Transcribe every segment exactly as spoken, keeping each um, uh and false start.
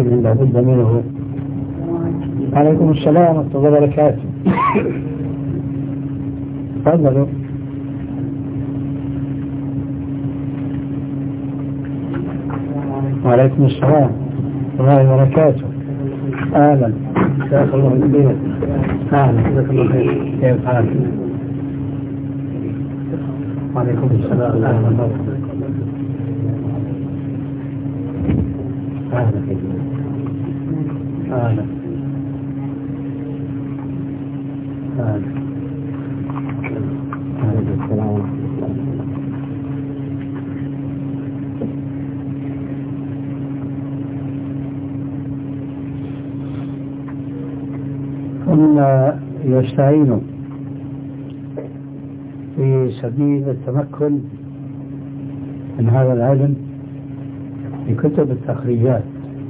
لا بد منه. عليكم السلام ورحمة الله وبركاته. تفضلوا. وعليكم السلام ورحمة الله وبركاته. أهلا. جزاك الله خير. أهلا. جزاك الله خير. كيف حالك؟ وعليكم السلام. أهلا. أهلا. أهلا. أهلا. عليكم السلام. هم يستعينوا في سبيل التمكن من هذا العلم بكتب التخريجات،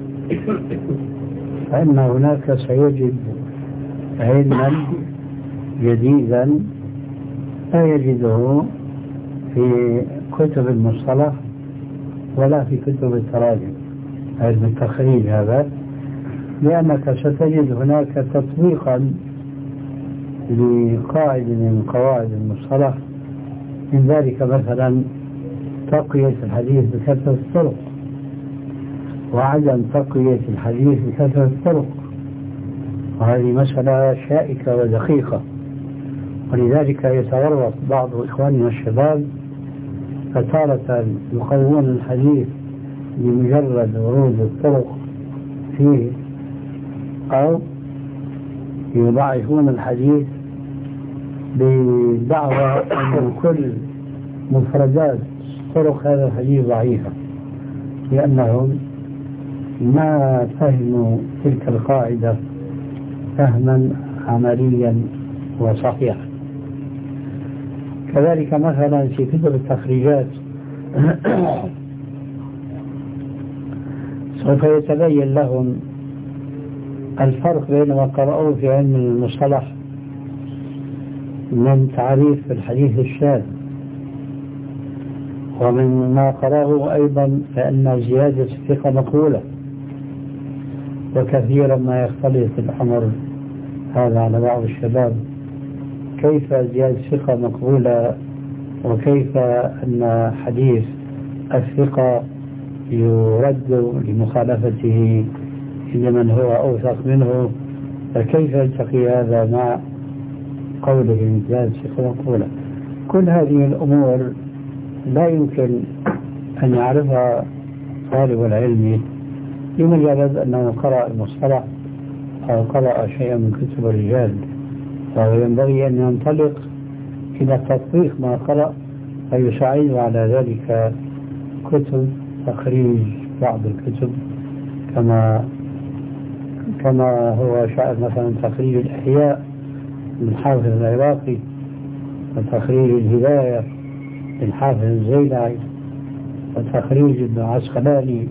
فإن هناك سيجد علما جديدا لا يجده في كتب المصطلح ولا في كتب التراجم، علم التخريج هذا، لأنك ستجد هناك تطبيقا لقاعدة من قواعد المصطلح، من ذلك مثلا تقوية الحديث بكثرة الطرق، وعدم تقوية الحديث بكثرة الطرق، وهذه مسألة شائكة ودقيقة، ولذلك يتورط بعض إخواننا الشباب فتارة يقوون الحديث بمجرد ورود الطرق فيه، أو يضعفون الحديث بدعوى أن كل مفردات طرق هذا الحديث ضعيفة، لأنهم ما فهموا تلك القاعدة فهما عمليا وصحيحا. كذلك مثلا في كتب التخريجات سوف يتبين لهم الفرق بين ما قرأوه في علم المصطلح من تعريف الحديث الشاذ، ومن ما قرأه أيضا فإن زيادة الثقة مقبولة، وكثيرا ما يختلف الأمر هذا على بعض الشباب، كيف زيادة الثقة مقبولة وكيف أن حديث الثقة يرد لمخالفته لمن هو أوثق منه، فكيف يلتقي هذا مع قوله زيادة الثقة مقبولة؟ كل هذه الأمور لا يمكن أن يعرفها طالب العلم بمجرد أنه قرأ المصطلح أو قرأ شيئا من كتب الرجال، فهو ينبغي أن ينطلق إلى تطبيق ما قرأ، فيساعد على ذلك كتب تخريج بعض الكتب، كما كما هو شأن مثلا تخريج الإحياء للحافظ العراقي، وتخريج الهداية للحافظ الزيلعي، وتخريج ابن عسقلاني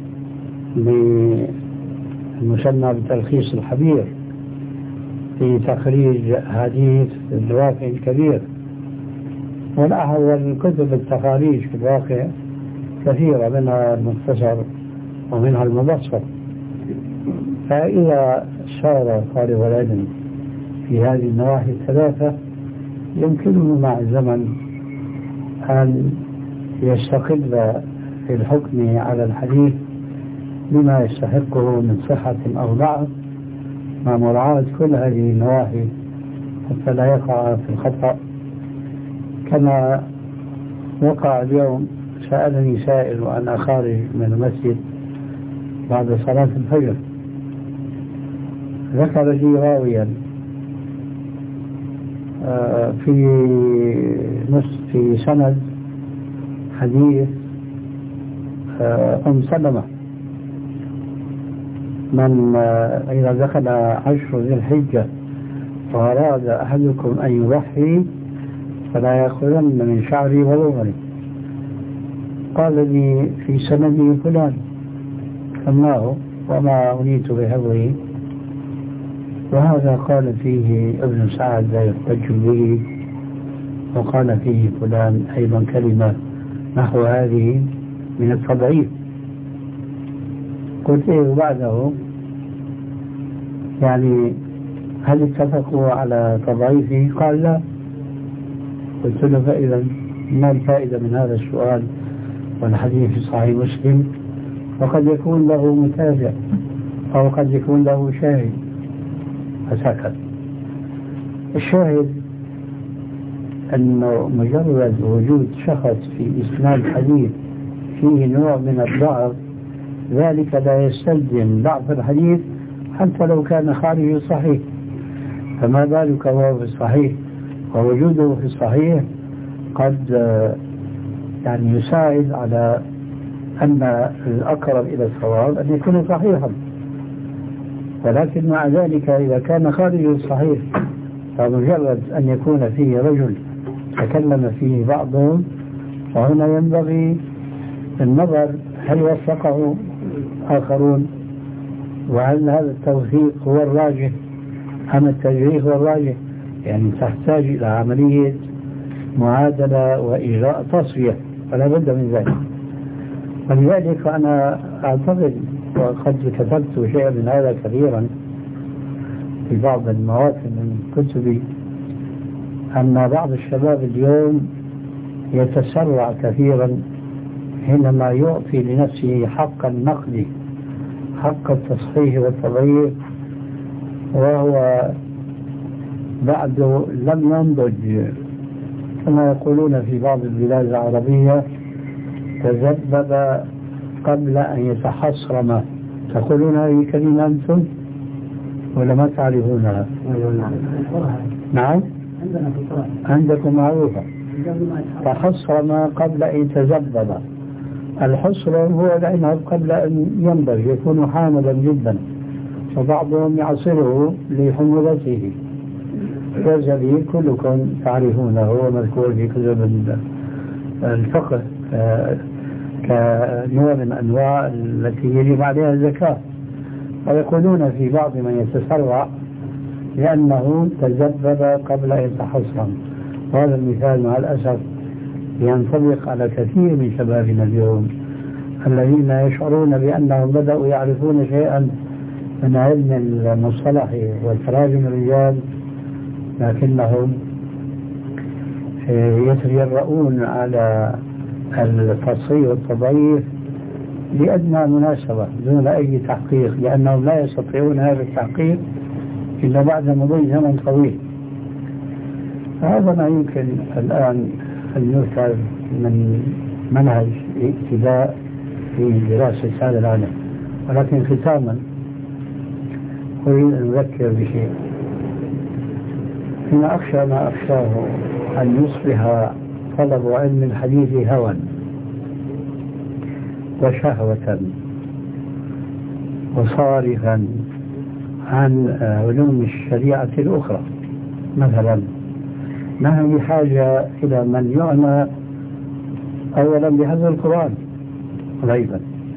المسمى بتلخيص الحبير في تخريج حديث الوافع الكبير. والأحوال كتب التخاريج في الواقع كثيرة، منها المختصر ومنها المبسط. فإذا سار طالب العلم في هذه النواحي الثلاثة يمكنه مع الزمن أن يستقل في الحكم على الحديث بما يستحقه من صحة أو ضعف، مع مراعاة كل هذه النواحي حتى لا يقع في الخطأ. كما وقع اليوم، سألني سائل وأنا خارج من المسجد بعد صلاة الفجر، ذكر لي راويا في نص في سند حديث أم سلمة، من إذا دخل عشر ذي الحجة وأراد أحدكم أن يضحي فلا يأخذن من شعري وظفري. قال لي في سندي فلان سماه وما أنيت بحفظه، وهذا قال فيه ابن سعد لا يحتج به، وقال فيه فلان أيضا كلمة نحو هذه من التضعيف. قلت له بعده يعني هل اتفقوا على تضعيفه؟ قال لا. قلت له فإذا ما الفائدة من هذا السؤال والحديث في صحيح مسلم؟ وقد يكون له متابع أو قد يكون له شاهد. فسكت. الشاهد أنه مجرد وجود شخص في إسناد الحديث فيه نوع من الضعف ذلك لا يستلزم ضعف الحديث حتى لو كان خارج الصحيح، فما بالك وهو في الصحيح؟ ووجوده في الصحيح قد يعني يساعد على أن الأقرب إلى الصواب أن يكون صحيحا. ولكن مع ذلك إذا كان خارج الصحيح فمجرد أن يكون فيه رجل تكلم فيه بعضهم فهنا ينبغي النظر هل وثقه آخرون، وهل هذا التوثيق هو الراجح أم التجريح هو الراجح. يعني تحتاج إلى عملية معادلة وإجراء تصفية، فلا بد من ذلك. ولذلك أنا أعتقد وقد كتبت شيئا من هذا كثيرا في بعض المواطن من كتبي أن بعض الشباب اليوم يتسرع كثيرا حينما يعطي لنفسه حق النقد حق التصحيح والتضعيف وهو بعد لم ينضج، كما يقولون في بعض البلاد العربية تذبذب قبل أن يتحصرم. تقولون هذه كلمة أنتم ولا ما تعرفونها؟ نعم عندكم معروفة. تحصرم قبل أن يتذبذب. الحصر هو العنب قبل أن ينضج يكون حاملا جدا، وبعضهم يعصره لحمولته. والزبيب كلكم تعرفونه، هو مذكور في كتب الفقه كنوع من أنواع التي يجب عليها الزكاة. ويقولون في بعض من يتسرع لأنه تذبذب قبل أن يتحصن. وهذا المثال مع الأسف ينطبق على كثير من شبابنا اليوم الذين يشعرون بأنهم بدأوا يعرفون شيئا من علم المصطلح والتراجم الرجال، لكنهم يتجرؤون على التصحيح والتضعيف لأدنى مناسبة دون أي تحقيق، لأنهم لا يستطيعون هذا التحقيق إلا بعد مضي زمن طويل. هذا ما يمكن الآن أن يذكر من منهج ابتداء في دراسة هذا العلم. ولكن ختاما أريد أن أذكر بشيء. إن أخشى ما أخشاه أن يصبح طلب علم الحديث هوى وشهوة وصارفا عن علوم الشريعة الأخرى. مثلا نحن بحاجة إلى من يعنى أولا بهذا القرآن غيبا،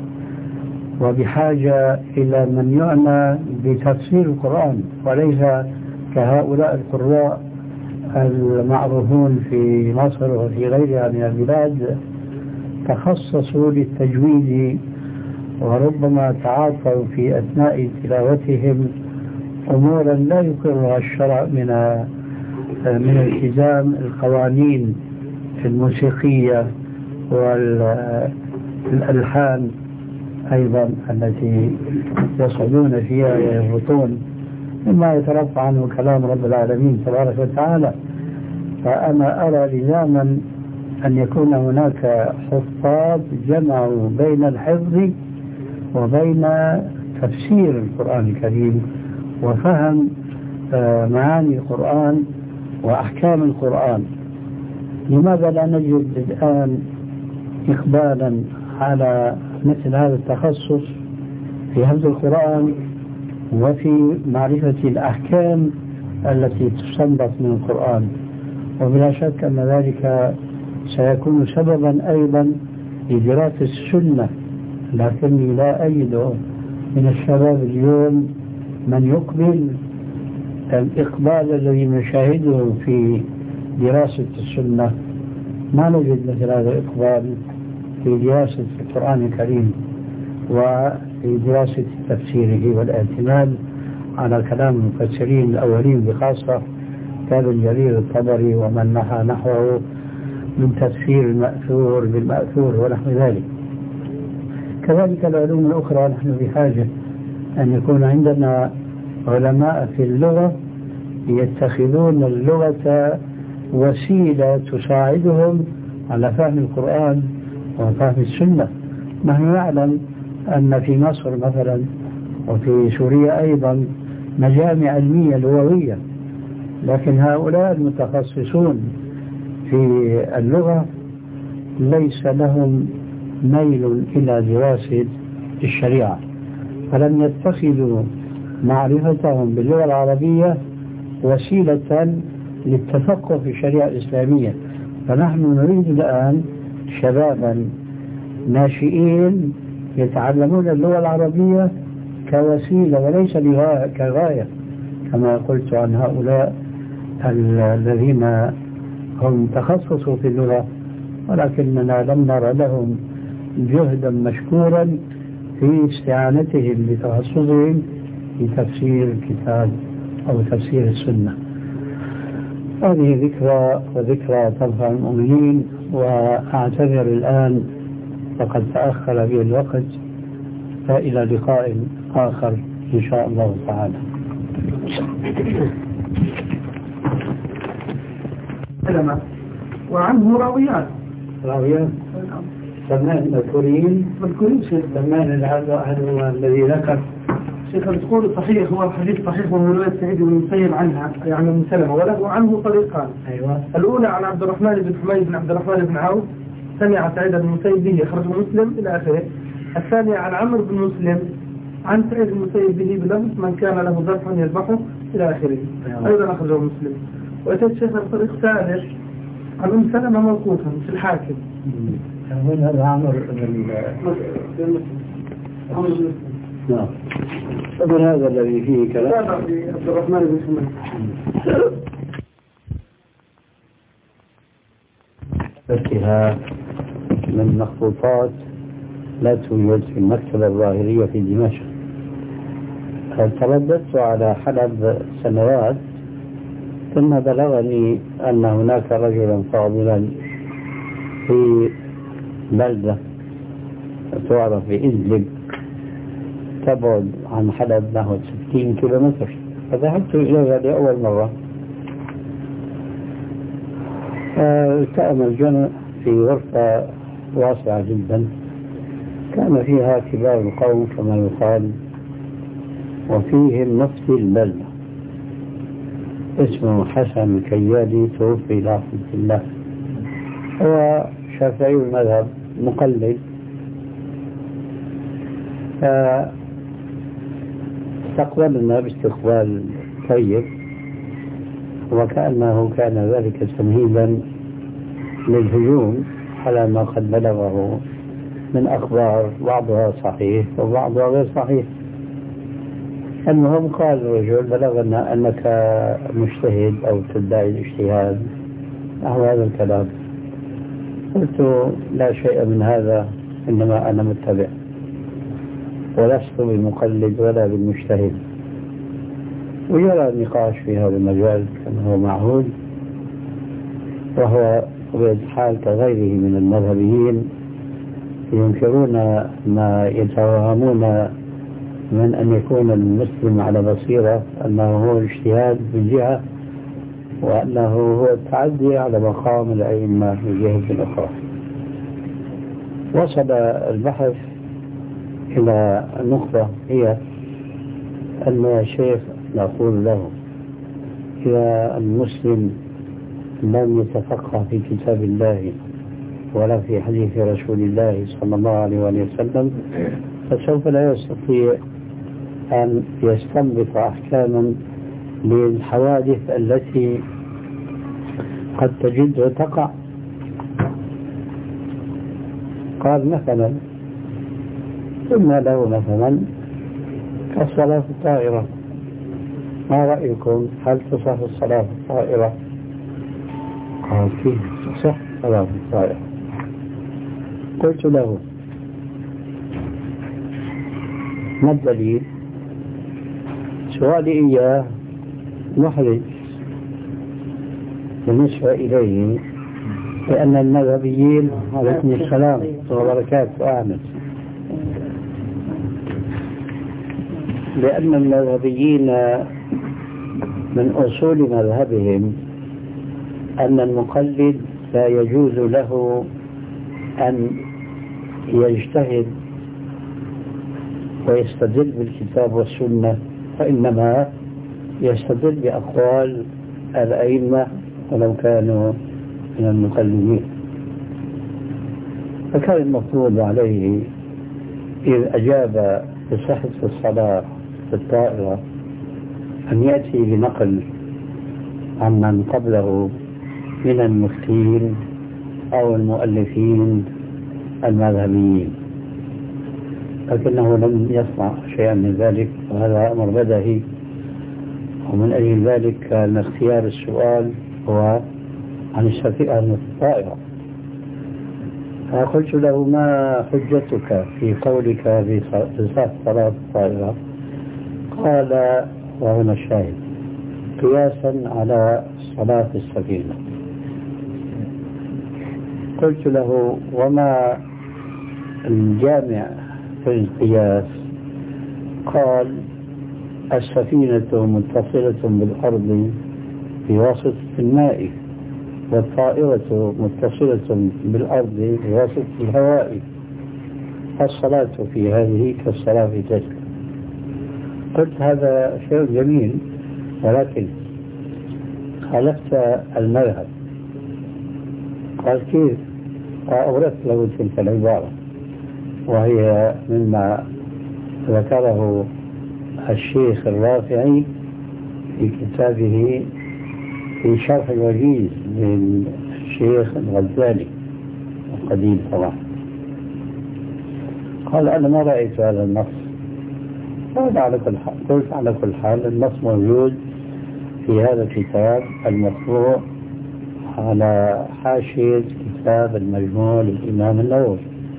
وبحاجة إلى من يعنى بتفسير القرآن، وليس كهؤلاء القراء المعروفون في مصر وفي غيرها من البلاد تخصصوا للتجويد، وربما تعاطوا في أثناء تلاوتهم أمورا لا يقرها الشرع من من التزام القوانين الموسيقية والألحان أيضا التي يصعدون فيها ويهبطون مما يترفع عنه كلام رب العالمين تبارك وتعالى. فأنا أرى لزاما أن يكون هناك حفاظ جمعوا بين الحفظ وبين تفسير القرآن الكريم وفهم معاني القرآن وأحكام القرآن. لماذا لا نجد الآن إقبالا على مثل هذا التخصص في حفظ القرآن وفي معرفة الأحكام التي تستنبط من القرآن؟ وبلا شك أن ذلك سيكون سببا أيضا لدراسة السنة، لكني لا أجد من الشباب اليوم من يقبل الإقبال الذي نشاهده في دراسة السنة. ما نجد مثل هذا الإقبال في دراسة القرآن الكريم وفي دراسة تفسيره والاعتماد على كلام المفسرين الأولين بخاصة كابن جرير الطبري ومن نحى نحوه من تفسير المأثور بالمأثور ونحو ذلك. كذلك العلوم الأخرى نحن بحاجة أن يكون عندنا علماء في اللغة يتخذون اللغة وسيلة تساعدهم على فهم القرآن وفهم السنة. نحن نعلم أن في مصر مثلا وفي سوريا أيضا مجامع علمية لغوية، لكن هؤلاء المتخصصون في اللغة ليس لهم ميل إلى دراسة الشريعة، فلم يتخذوا معرفتهم باللغة العربية وسيلة للتفقه في الشريعة الإسلامية. فنحن نريد الآن شبابا ناشئين يتعلمون اللغة العربية كوسيلة وليس كغاية، كما قلت عن هؤلاء الذين هم تخصصوا في اللغة، ولكننا لم نرى لهم جهدا مشكورا في استعانتهم بتخصصهم في تفسير الكتاب أو تفسير السنة. هذه ذكرى وذكرى تنفع المؤمنين، وأعتذر الآن فقد تأخر بي الوقت، فإلى لقاء آخر إن شاء الله تعالى. وعنه راويات راويات سمان مذكورين مذكورين شيخ سمان هذا الذي ذكر شيخ تقول صحيح هو الحديث صحيح من رواية سعيد بن المسيب عنها يعني من سلمة، وله عنه طريقان. أيوة. الأولى عن عبد الرحمن بن حميد بن عبد الرحمن بن عوف سمع سعيد بن المسيب به أخرجه مسلم إلى آخره. الثانية عن عمرو بن مسلم عن سعيد بن المسيب به بلفظ من كان له ذبح يذبحه إلى آخره. أيوة. أيضا أخرجه مسلم. وأتى الشيخ الطريق الثالث عن أم سلمة موقوفا في الحاكم. هذا عمرو بن مسلم. نعم. هذا الذي فيه كلام عبد الرحمن بن حميد. فكها من مخطوطات لا توجد في المكتبة الظاهرية في دمشق. ترددت على حلب سنوات، ثم بلغني أن هناك رجلا فاضلا في بلدة تعرف بإدلب تبعد عن حلب نحو ستين كيلومتر، فذهبت إليها لأول مرة. التأم الجمع في غرفة واسعة جدا كان فيها كبار القوم كما يقال، وفيهم مفتي البلدة اسمه حسن الكيادي توفي رحمة الله، هو شافعي المذهب مقلد. استقبلنا باستقبال طيب، وكأنه كان ذلك تمهيدا للهجوم على ما قد بلغه من أخبار بعضها صحيح وبعضها غير صحيح. المهم قال الرجل بلغنا أنك مجتهد أو تدعي الاجتهاد نحو هذا الكلام. قلت لا شيء من هذا، إنما أنا متبع ولست بالمقلد ولا بالمجتهد. ويرى النقاش في هذا المجال كما هو معهود، وهو بطبيعة الحال كغيره من المذهبيين ينكرون ما يتوهمون من أن يكون المسلم على بصيرة، أنه هو الاجتهاد من جهة، وأنه هو التعدي على مقام الأئمة من جهة أخرى. وصل البحث إلى نقطة هي أن يا شيخ نقول له إذا المسلم لم يتفقه في كتاب الله ولا في حديث رسول الله صلى الله عليه وسلم فسوف لا يستطيع أن يستنبط أحكاما للحوادث التي قد تجد تقع. قال مثلا قلنا له مثلا كالصلاة في الطائرة، ما رأيكم هل تصح الصلاة في الطائرة؟ قال كيف تصح الصلاة في الطائرة؟ قلت له ما الدليل؟ سؤالي إياه محرج بالنسبة إليه، لأن المذهبيين عليكم السلام وبركاته أعمل لأن المذهبيين من أصول مذهبهم أن المقلد لا يجوز له أن يجتهد ويستدل بالكتاب والسنة، فإنما يستدل بأقوال الأئمة ولو كانوا من المقلدين. فكان المفروض عليه إذ أجاب بصحة الصلاة في الطائرة أن يأتي بنقل عمن قبله من المفتين أو المؤلفين المذهبيين، لكنه لم يصنع شيئا من ذلك، وهذا أمر بدهي. ومن أجل ذلك كان اختيار السؤال هو عن السفينة عن الطائرة. فقلت له: ما حجتك في قولك بصحة صلاة الطائرة؟ قال، وهنا الشاهد: قياسا على صلاة السفينة. قلت له: وما الجامع في القياس؟ قال: السفينة متصلة بالأرض بواسطة الماء، والطائرة متصلة بالأرض بواسطة الهواء، الصلاة في هذه كالصلاة في تلك. قلت: هذا شيء جميل، ولكن خالفت المذهب. قال: كيف؟ فأوردت له تلك العبارة، وهي مما ذكره الشيخ الرافعي في كتابه في شرح الوجيز للشيخ الغزالي القديم طبعا. قال: أنا ما رأيت هذا النص. قال: على كل حال. قلت: على كل حال النص موجود في هذا الكتاب المطبوع على حاشية كتاب المجموع للإمام النووي.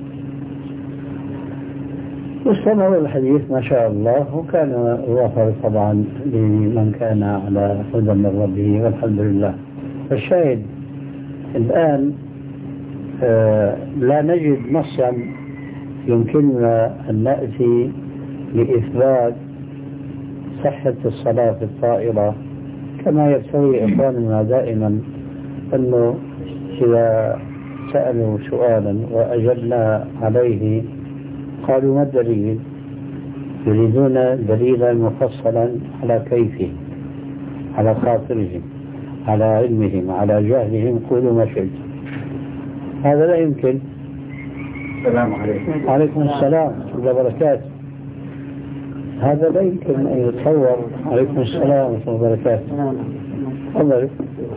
واستمر الحديث ما شاء الله، وكان الوفر طبعا لمن كان على هدى من ربه، والحمد لله. فالشاهد الآن آه لا نجد نصا يمكننا أن نأتي لإثبات صحة الصلاة في الطائرة، كما يبتغي إخواننا دائما أنه إذا سألوا سؤالا وأجبنا عليه قالوا: ما الدليل؟ يريدون دليلا مفصلا على كيفهم، على خاطرهم، على علمهم، على جهلهم، قولوا ما شئتم. هذا لا يمكن. السلام عليكم. عليكم السلام ورحمة الله وبركاته. هذا لا يمكن أن يتصور. عليكم السلام ورحمة الله وبركاته. تفضل.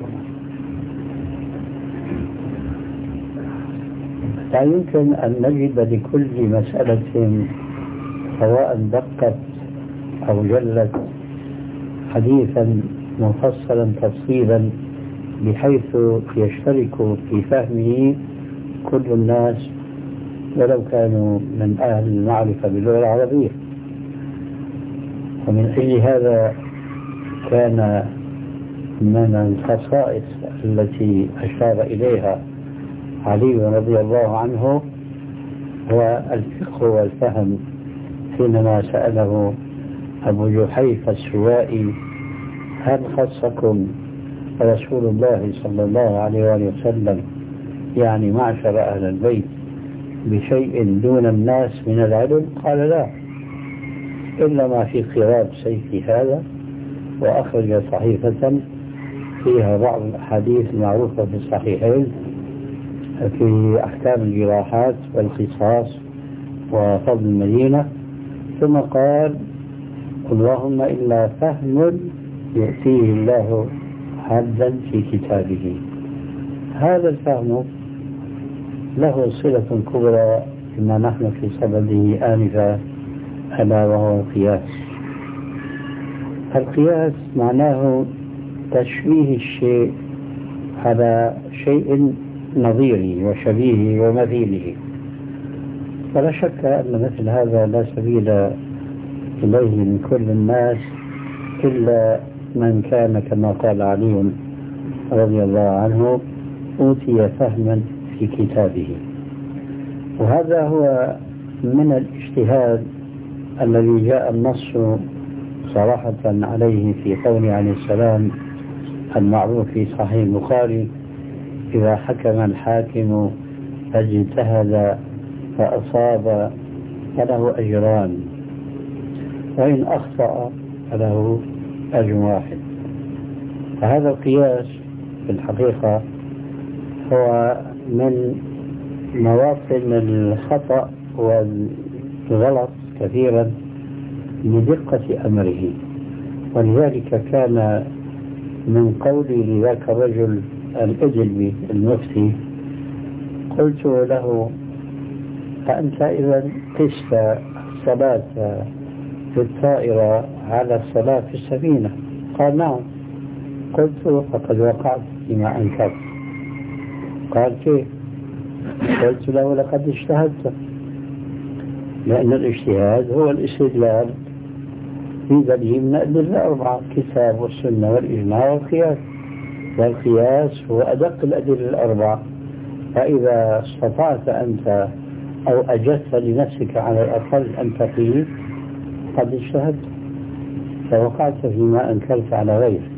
لا يمكن أن نجد لكل مسألة سواء دقت أو جلت حديثا مفصلا تفصيلا بحيث يشترك في فهمه كل الناس ولو كانوا من أهل المعرفة باللغة العربية. ومن أجل هذا كان من الخصائص التي أشار إليها علي رضي الله عنه هو الفقه والفهم، حينما سأله أبو جحيفة السوائي: هل خصكم رسول الله صلى الله عليه وسلم، يعني معشر أهل البيت، بشيء دون الناس من العلم؟ قال: لا، إلا ما في قراب سيفي هذا. وأخرج صحيفة فيها بعض الأحاديث المعروفة في الصحيحين في أحكام الجراحات والقصاص وفضل المدينة، ثم قال: اللهم إلا فهم يأتيه الله حدا في كتابه. هذا الفهم له صلة كبرى بما نحن في صدده آنفا، ألا وهو القياس. القياس معناه تشبيه الشيء على شيء نظيره وشبيهه ومثيله، ولا شك أن مثل هذا لا سبيل إليه من كل الناس إلا من كان كما قال علي رضي الله عنه أوتي فهما في كتابه. وهذا هو من الاجتهاد الذي جاء النص صراحة عليه في قوله عليه السلام المعروف في صحيح البخاري: إذا حكم الحاكم فاجتهد فأصاب فله أجران، وإن أخطأ فله أجر واحد. فهذا القياس في الحقيقة هو من مواطن الخطأ والغلط كثيرا لدقة أمره. ولذلك كان من قولي لذاك الرجل الأجلبي المفتي قلت له: فأنت إذا قست الصلاة في الطائرة على الصلاة في السفينة؟ قال: نعم. قلت: فقد وقعت فيما أنكرت. قال: كيف؟ قلت له: لقد اجتهدت، لأن الاجتهاد هو الاستدلال في دليل من الأدلة الأربعة: الكتاب والسنة والإجماع والقياس. والقياس هو أدق الأدلة الأربعة. فإذا استطعت أنت أو أجدت لنفسك على الأقل أن تقيس قد اجتهدت، فوقعت فيما أنكرت على غيرك.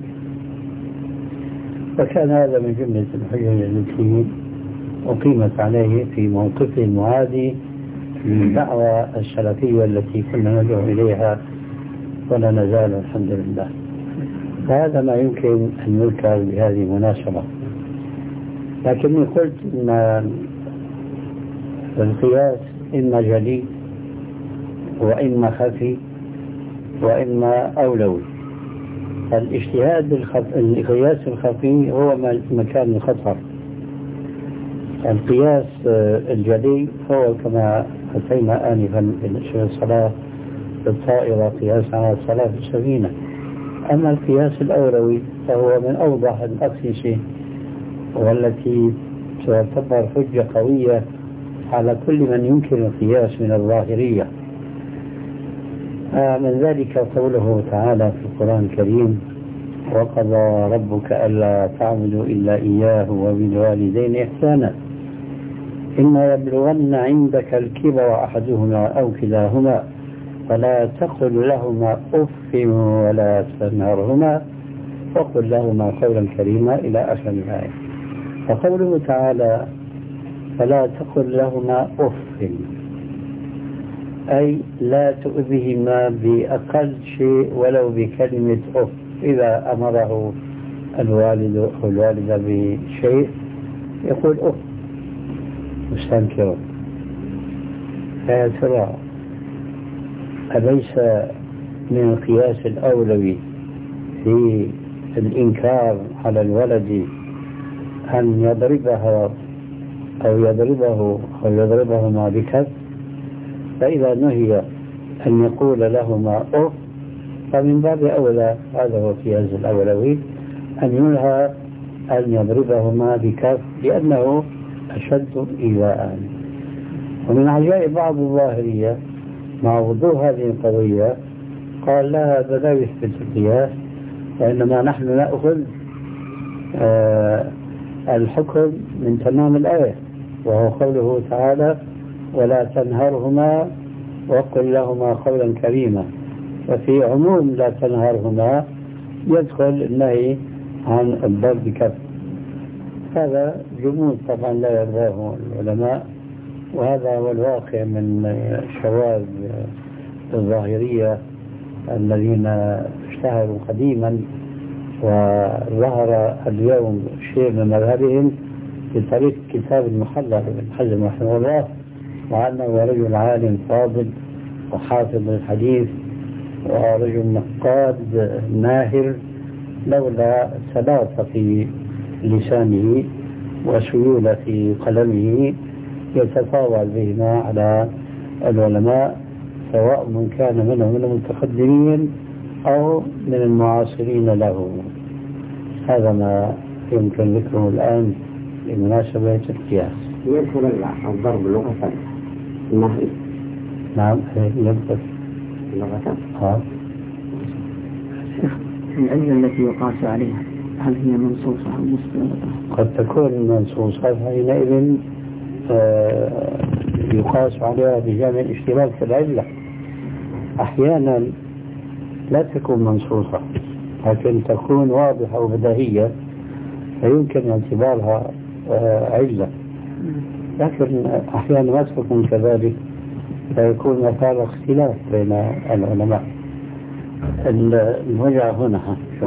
وكان هذا من جملة الحجج التي أقيمت عليه في موقفه المعادي للدعوة السلفية التي كنا ندعو إليها ولا نزال الحمد لله. فهذا ما يمكن أن يذكر بهذه المناسبة. لكني قلت أن القياس إما جلي وإما خفي وإما أولوي. الاجتهاد القياس الخفي هو مكان الخطر. القياس الجلي هو كما أتينا آنفا في الصلاة بالطائرة قياس على الصلاة في السفينة. أما القياس الأولوي فهو من أوضح الأقيسة والتي تعتبر حجة قوية على كل من ينكر القياس من الظاهرية. من ذلك قوله تعالى في القرآن الكريم: وقضى ربك ألا تعبدوا إلا إياه وبالوالدين إحسانا إما يبلغن عندك الكبر أحدهما أو كلاهما فلا تقل لهما أف ولا تنهرهما وقل لهما قولا كريما إلى آخر الآية. فقوله تعالى فلا تقل لهما أف أي لا تؤذهما بأقل شيء ولو بكلمة أف. إذا أمره الوالد أو الوالدة بشيء يقول أف مستنكرا. فيا ترى أليس من القياس الأولوي في الإنكار على الولد أن يضربها أو يضربه أو يضربهما بكف؟ فإذا نهي أن يقول لهما أف فمن باب أولى، هذا هو القياس الأولوي، أن ينهى أن يضربهما بكف لأنه أشد إيذاء. ومن عجائب بعض الظاهرية مع وضوح هذه القضية قال: لا، هذا لا يثبت القياس، وإنما نحن نأخذ آه الحكم من تمام الآية، وهو قوله تعالى: ولا تنهرهما وقل لهما قولا كريما. وفي عموم لا تنهرهما يدخل النهي عن الضرب بكف. هذا جمود طبعا لا يرضاه العلماء، وهذا هو الواقع من شواذ الظاهرية الذين اشتهروا قديما وظهر اليوم شيء من مذهبهم بطريق كتاب المحلى ابن حزم رحمه الله، وأنه رجل عالم فاضل وحافظ الحديث ورجل نقاد ماهر، لولا سلاطة في لسانه وسيولة في قلمه يتفاوض بهما على العلماء، سواء من كان منهم من المتقدمين أو من المعاصرين له. هذا ما يمكن ذكره الآن بمناسبة القياس. يدخل الضرب لغة النهي؟ نعم، يدخل لغة. ها العلة التي يقاس عليها هل هي منصوصة أو مستندة؟ قد تكون منصوصة حينئذ يقاس عليها بجانب الاشتراك في العلة. أحيانا لا تكون منصوصة لكن تكون واضحة وبديهية فيمكن اعتبارها علة، لكن أحيانا ما تكون كذلك فيكون مثال اختلاف بين العلماء. الوجع هنا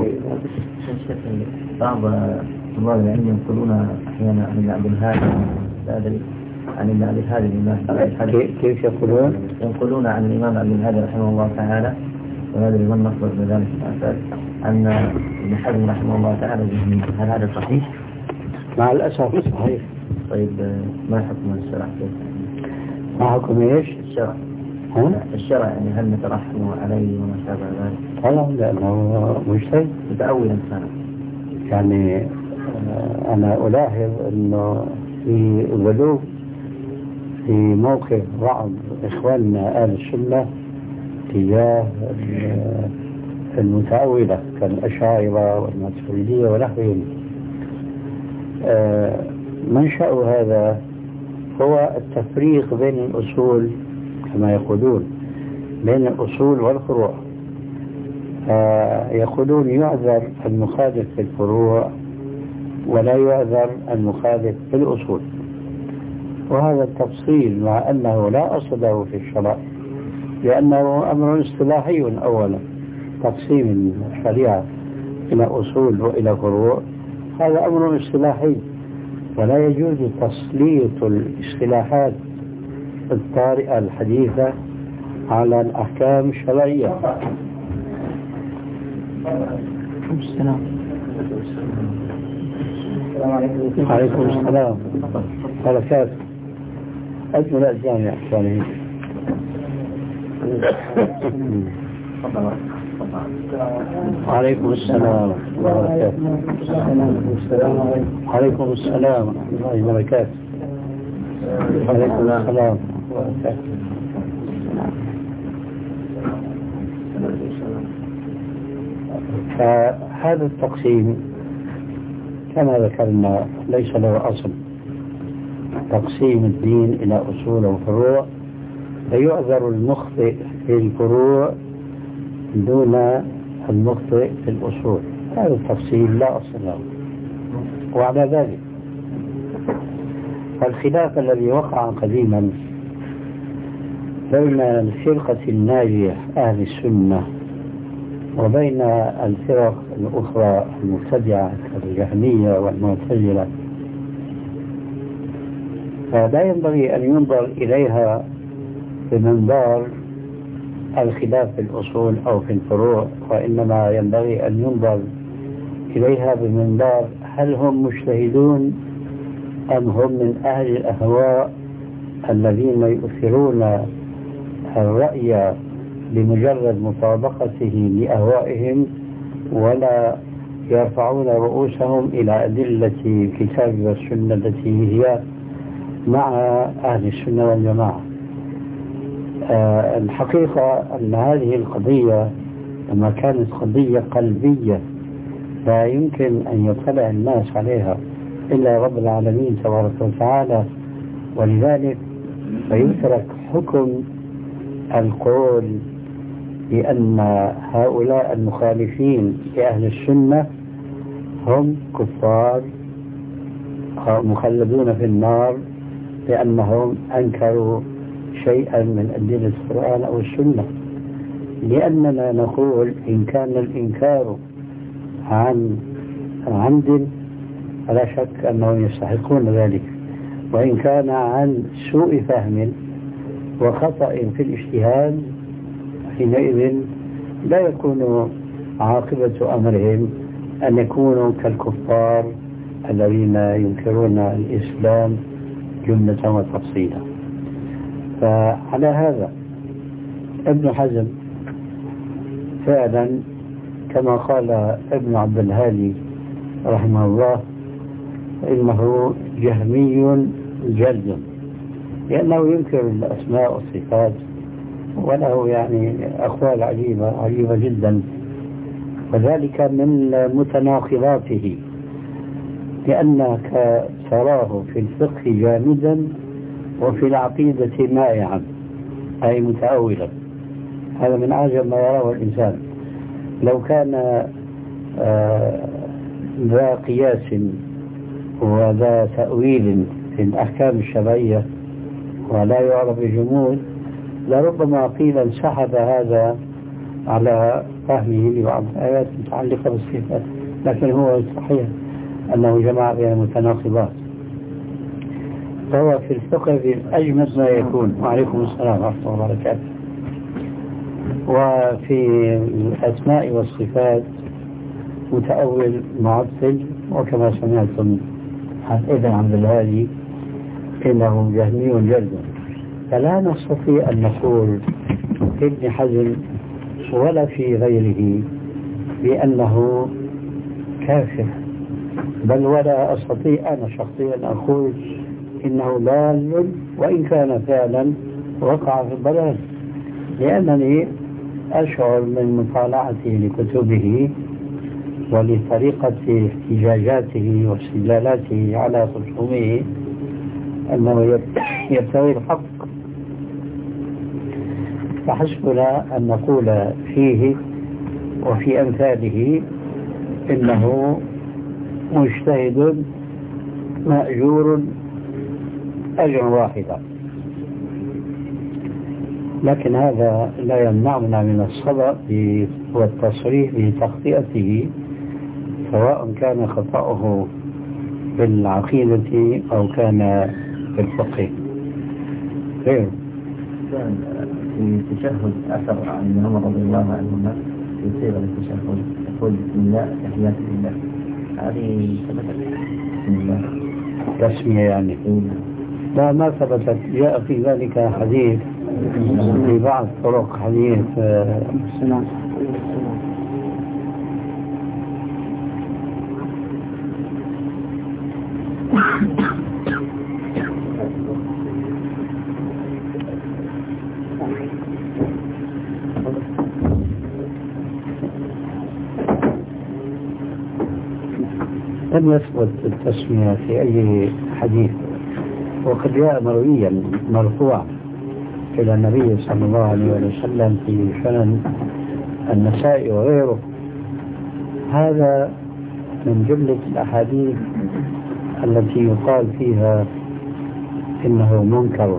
بعض طلاب العلم ينقلون أحيانا عن عبد الهادي لا أدري عن عبد الهادي الإمام كيف يقولون؟ ينقلون عن الإمام عبد الهادي رحمه الله تعالى وهذا لمن نصر بذلك الأساس أن ابن حزم رحمه الله تعالى جهمي. هل هذا صحيح؟ مع الأسف صحيح. طيب ما حكم الشرع؟ ما حكم إيش؟ الشرع. ها؟ الشرع يعني هل نترحم عليه وما شابه ذلك؟ طبعا لأنه مجتهد متأولا كان. يعني أنا ألاحظ أنه في غلو في موقف بعض إخواننا أهل السنة تجاه المتأولة كالأشاعرة والماتريدية ونحوهم. منشأ هذا هو التفريق بين الأصول كما يقولون بين الأصول والفروع. يقولون يعذر المخالف في الفروع ولا يعذر المخالف في الأصول، وهذا التفصيل مع أنه لا أصل له في الشرع لأنه أمر اصطلاحي. أولا تقسيم الشريعة إلى أصول وإلى فروع هذا أمر اصطلاحي ولا يجوز تسليط الاصطلاحات الطارئة الحديثة على الأحكام الشرعية. السلام عليكم السلام بركات. أجمل الجامع الثاني. عليكم السلام وبركاته. عليكم السلام ورحمة الله وبركاته. عليكم السلام وبركاته. فهذا التقسيم كما ذكرنا ليس له أصل. تقسيم الدين إلى أصول وفروع فيعذر المخطئ في الفروع دون المخطئ في الأصول. هذا التفصيل لا أصل له. وعلى ذلك فالخلاف الذي وقع قديما بين الفرقة الناجية أهل السنة وبين الفرق الأخرى المبتدعة كالجهمية والمعتزلة فلا ينبغي أن ينظر إليها بمنظار الخلاف في الأصول أو في الفروع، وإنما ينبغي أن ينظر إليها بمنظار هل هم مجتهدون أم هم من أهل الأهواء الذين يؤثرون الرأي بمجرد مطابقته لأهوائهم ولا يرفعون رؤوسهم إلى أدلة الكتاب والسنة التي هي مع أهل السنة والجماعة. أه الحقيقة أن هذه القضية لما كانت قضية قلبية لا يمكن أن يطلع الناس عليها إلا رب العالمين تبارك وتعالى، ولذلك فيترك حكم القول بأن هؤلاء المخالفين لأهل السنة هم كفار مخلدون في النار لأنهم أنكروا شيئا من أدلة القرآن أو السنة، لأننا نقول إن كان الإنكار عن عمد فلا شك أنهم يستحقون ذلك، وإن كان عن سوء فهم وخطأ في الاجتهاد حينئذ لا يكون عاقبة أمرهم أن يكونوا كالكفار الذين ينكرون الإسلام جملة وتفصيلا. فعلى هذا ابن حزم فعلا كما قال ابن عبد الهادي رحمه الله إنه جهمي جلد، لأنه ينكر الأسماء والصفات وله يعني أقوال عجيبة عجيبة جدا، وذلك من متناقضاته، لأنك تراه في الفقه جامدا وفي العقيدة مائعا أي متأولا. هذا من أعجب ما يراه الإنسان. لو كان آه ذا قياس وذا تأويل في الأحكام الشرعية ولا يعرف بجمود، لربما قيل انسحب هذا على فهمه لبعض الآيات المتعلقة بالصفات، لكن هو صحيح أنه جمع بين المتناقضات. فهو في الفقه في أجمل ما يكون. وعليكم السلام ورحمة الله وبركاته. وفي الأسماء والصفات متأول معطل، وكما سمعتم عن ابن عبد الهادي إنه جهمي جلد. فلا نستطيع أن نقول في ابن حزم ولا في غيره بأنه كافر، بل ولا أستطيع أنا شخصيا أقول إنه ضال وإن كان فعلا وقع في الضلال، لأنني أشعر من مطالعتي لكتبه ولطريقة احتجاجاته واستدلالاته على خصومه أنه يبتغي الحق. فحسبنا أن نقول فيه وفي أمثاله إنه مجتهد مأجور أجر واحدا، لكن هذا لا يمنعنا من الصبر والتصريح بتخطئته، سواء كان خطأه في العقيدة أو كان في الفقه. غير في تشهد أثر عن عمر رضي الله عنهما في صيغة التشهد يقول بسم الله تحيات لله، هذه ثبتت بسم الله تسمية يعني؟ لا ما ثبتت. جاء في ذلك حديث في بعض طرق حديث سنة لم يثبت التسمية في أي حديث، وقد جاء مرويا مرفوعا إلى النبي صلى الله عليه وسلم في سنن النسائي وغيره. هذا من جملة الأحاديث التي يقال فيها إنه منكر،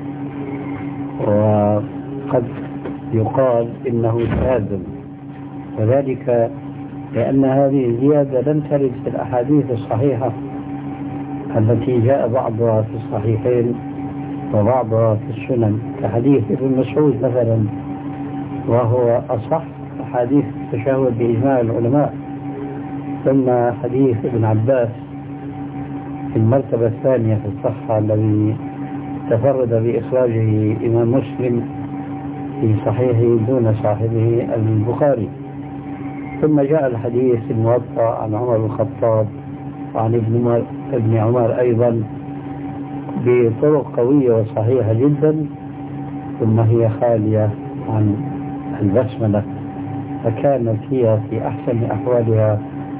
وقد يقال إنه شاذ، وذلك لأن هذه الزيادة لم ترد في الأحاديث الصحيحة التي جاء بعضها في الصحيحين وبعضها في السنن، كحديث ابن مسعود مثلا، وهو أصح حديث التشهد بإجماع العلماء. ثم حديث ابن عباس في المرتبة الثانية في الصحة الذي تفرد بإخراجه إمام مسلم في صحيحه دون صاحبه البخاري. ثم جاء الحديث الموطأ عن عمر بن الخطاب وعن ابن ابن عمر أيضا بطرق قوية وصحيحة جدا، ثم هي خالية عن البسملة، فكانت هي في أحسن أحوالها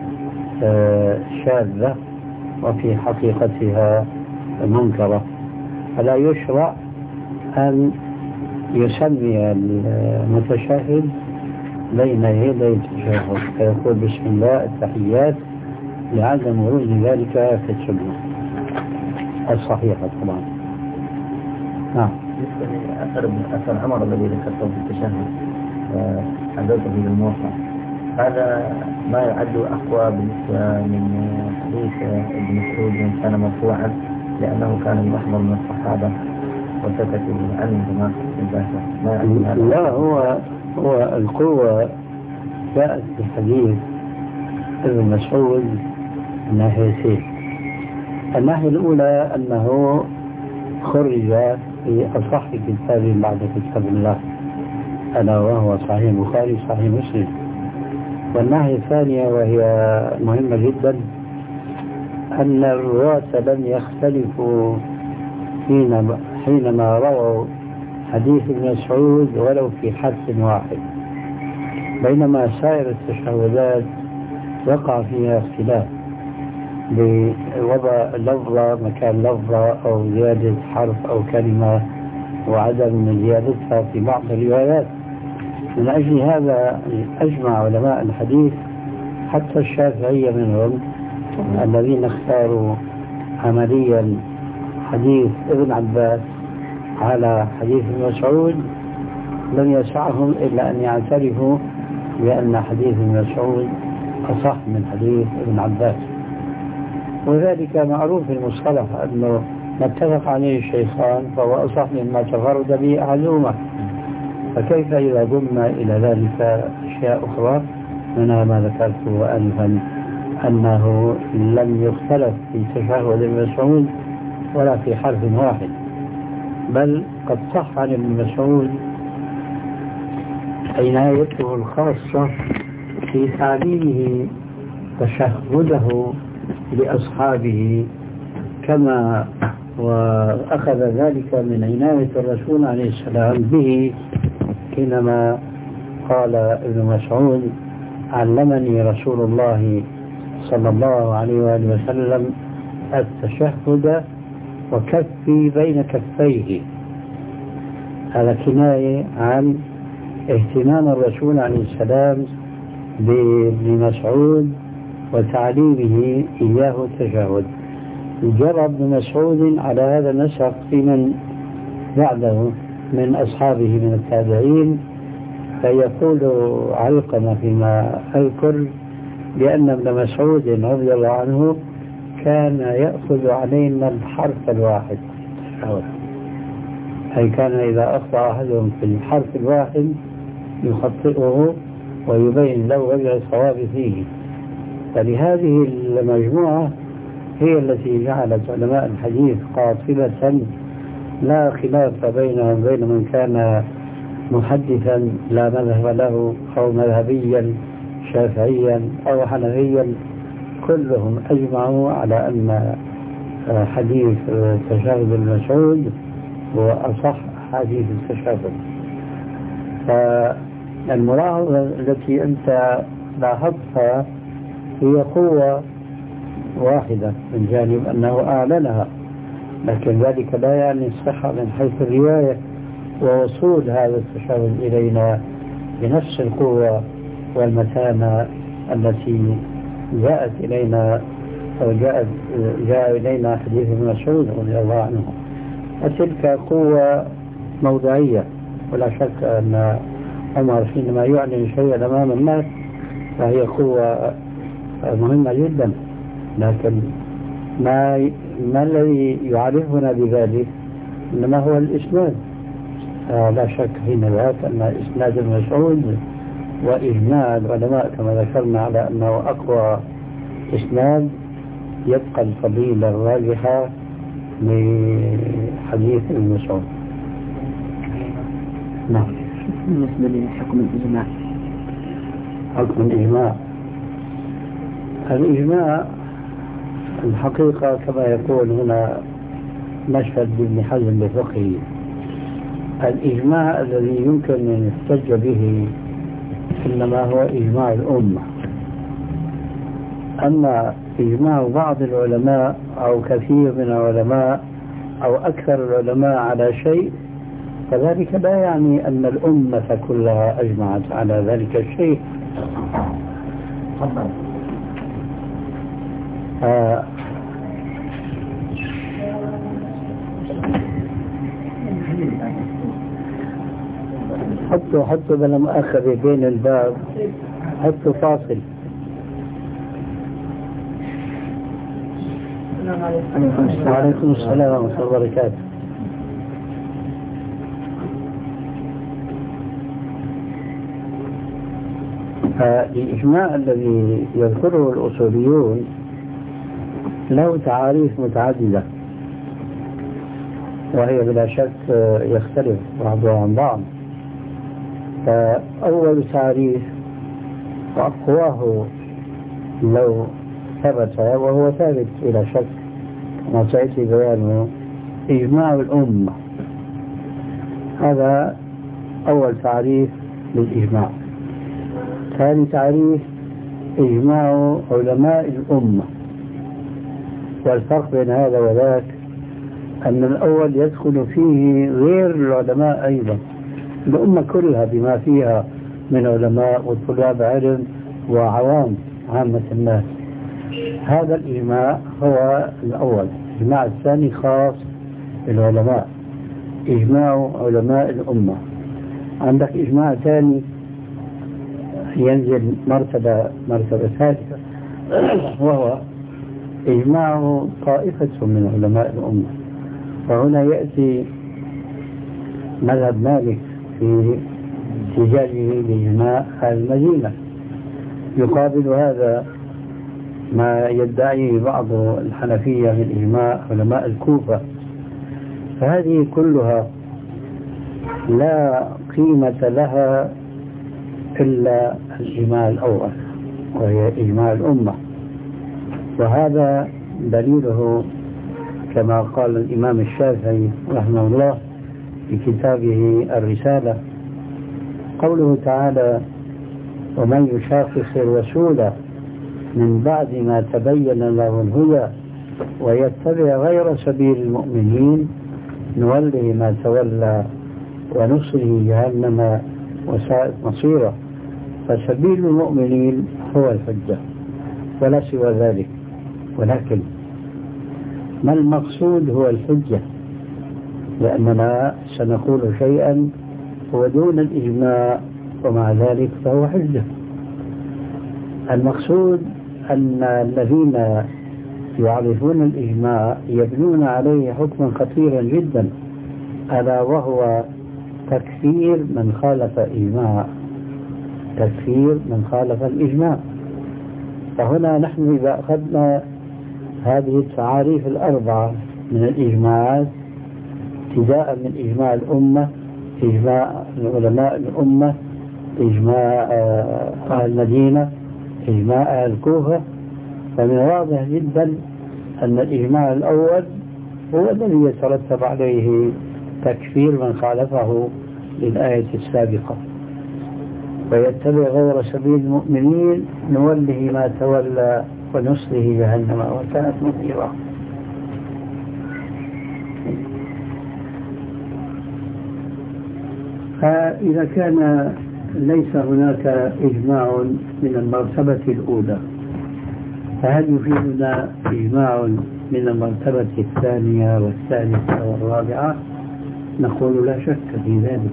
شاذة وفي حقيقتها منكرة. فلا يشرع أن يسمي المتشهد بين يدي التشهد فيقول بسم الله التحيات، لعدم ورود ذلك في السنة الصحيحة طبعا. نعم. أثر أثر عمر الذي ذكرته في التشهد حدثه في الموقع، هذا ما يعد أقوى بالنسبة من حديث ابن مسعود من كان مرفوعا، لأنه كان محضر من الصحابة وسكتوا عنه ما الباشا. لا، هو هو القوة جاءت في حديث ابن مسعود من ناحيتين. الناحية الأولى أنه خرج في أصح كتاب بعد كتاب الله، ألا وهو صحيح البخاري صحيح مسلم. والناحية الثانية وهي مهمة جدا أن الرواة لم يختلفوا حينما رووا حديث ابن مسعود ولو في حدث واحد. بينما سائر التشهدات وقع فيها اختلاف بوضع لفظة مكان لفظة أو زيادة حرف أو كلمة وعدم زيادتها في بعض الروايات. من أجل هذا أجمع علماء الحديث حتى الشافعية منهم الذين اختاروا عمليا حديث ابن عباس على حديث ابن مسعود لم يسعهم إلا أن يعترفوا بأن حديث ابن مسعود أصح من حديث ابن عباس. وذلك معروف في المصطلح أنه ما اتفق عليه الشيخان فهو أصح مما تفرد به أحدهما، فكيف إذا ضمن إلى ذلك أشياء أخرى منها ما ذكرته آنفا أنه لم يختلف في تشهد ابن مسعود ولا في حرف واحد، بل قد صح عن ابن مسعود عنايته الخاصة في تعليمه تشهده لأصحابه، كما وأخذ ذلك من عناية الرسول عليه السلام به حينما قال ابن مسعود علمني رسول الله صلى الله عليه وآله وسلم التشهد وكفي بين كفيه. هذا كناية عن اهتمام الرسول عليه السلام بابن مسعود وتعليمه إياه التشهد. جرى ابن مسعود على هذا النسق في من بعده من أصحابه من التابعين، فيقول علقمة فيما أذكر بأن ابن مسعود رضي الله عنه كان يأخذ علينا الحرف الواحد، أي كان إذا أخطأ أحدهم في الحرف الواحد يخطئه ويبين له وجه الصواب فيه. فلهذه المجموعة هي التي جعلت علماء الحديث قاطبة لا خلاف بينهم بين من كان محدثا لا مذهب له أو مذهبيا شافعيا أو حنفيا، كلهم أجمعوا على أن حديث تشهد المسعود هو أصح حديث التشهد. فالملاحظة التي أنت لاحظتها هي قوة واحدة من جانب أنه أعلنها، لكن ذلك لا يعني الصحة من حيث الرواية ووصول هذا التشهد إلينا بنفس القوة والمتانة التي جاءت إلينا أو جاءت جاء إلينا حديث ابن مسعود رضي الله عنه. وتلك قوة موضعية، ولا شك أن عمر حينما يعلن شيئا أمام الناس فهي قوة مهمة جدا، لكن ما ما الذي يعرفنا بذلك إنما هو الإسناد. آه لا شك حين ذاك أن إسناد ابن مسعود وإجماع العلماء كما ذكرنا على أنه أقوى إسناد، يبقى الفضيلة الراجحة لحديث ابن مسعود. نعم. بالنسبة لحكم الإجماع، حكم الإجماع الإجماع الحقيقة كما يقول هنا مشهد بابن حزم بفقهه، الإجماع الذي يمكن أن يحتج به إنما هو إجماع الأمة. أما إجماع بعض العلماء أو كثير من العلماء أو أكثر العلماء على شيء فذلك لا يعني أن الأمة كلها أجمعت على ذلك الشيء. آه حطوا حطوا بلا مؤاخذة بين الباب، حطوا فاصل. وعليكم السلام ورحمة الله وبركاته. الإجماع الذي يذكره الأصوليون له تعاريف متعددة، وهي بلا شك يختلف بعضها عن بعض. فأول تعريف وأقواه لو ثبت وهو ثابت بلا شك كما سيأتي بيانه إجماع الأمة، هذا أول تعريف للإجماع. ثاني تعريف إجماع علماء الأمة. والفرق بين هذا وذاك أن الأول يدخل فيه غير العلماء أيضا، الأمة كلها بما فيها من علماء وطلاب علم وعوام عامة الناس. هذا الإجماع هو الأول. الإجماع الثاني خاص بالعلماء، إجماع علماء الأمة. عندك إجماع ثاني ينزل مرتبة مرتبة ثالثة وهو إجماع طائفة من علماء الأمة. وهنا يأتي مذهب مالك في احتجاجه بإجماع المدينة، يقابل هذا ما يدعيه بعض الحنفية من إجماع علماء الكوفة. فهذه كلها لا قيمة لها إلا الإجماع الأول وهي إجماع الأمة. وهذا دليله كما قال الإمام الشافعي رحمه الله في كتابه الرسالة، قوله تعالى: ومن يشاقق الرسول من بعد ما تبين له الهدى ويتبع غير سبيل المؤمنين نوله ما تولى ونصره جهنم وساءت مصيره. فسبيل المؤمنين هو الحجة ولا سوى ذلك. ولكن ما المقصود هو الحجة، لأننا سنقول شيئا هو دون الإجماع ومع ذلك فهو حجة. المقصود أن الذين يعرفون الإجماع يبنون عليه حكما خطيرا جدا، ألا وهو تكفير من خالف إجماع، تكفير من خالف الإجماع. فهنا نحن إذا أخذنا هذه التعاريف الأربعة من الإجماعات، ابتداء من إجماع الأمة، إجماع علماء الأمة، إجماع أهل المدينة، إجماع أهل الكوفة، فمن واضح جدا أن الإجماع الأول هو الذي يترتب عليه تكفير من خالفه للآية السابقة. ويتبع غير سبيل المؤمنين نوله ما تولى ونصله جهنم وساءت مصيره. فإذا كان ليس هناك إجماع من المرتبة الأولى، فهل يفيدنا إجماع من المرتبة الثانية والثالثة والرابعة؟ نقول لا شك في ذلك،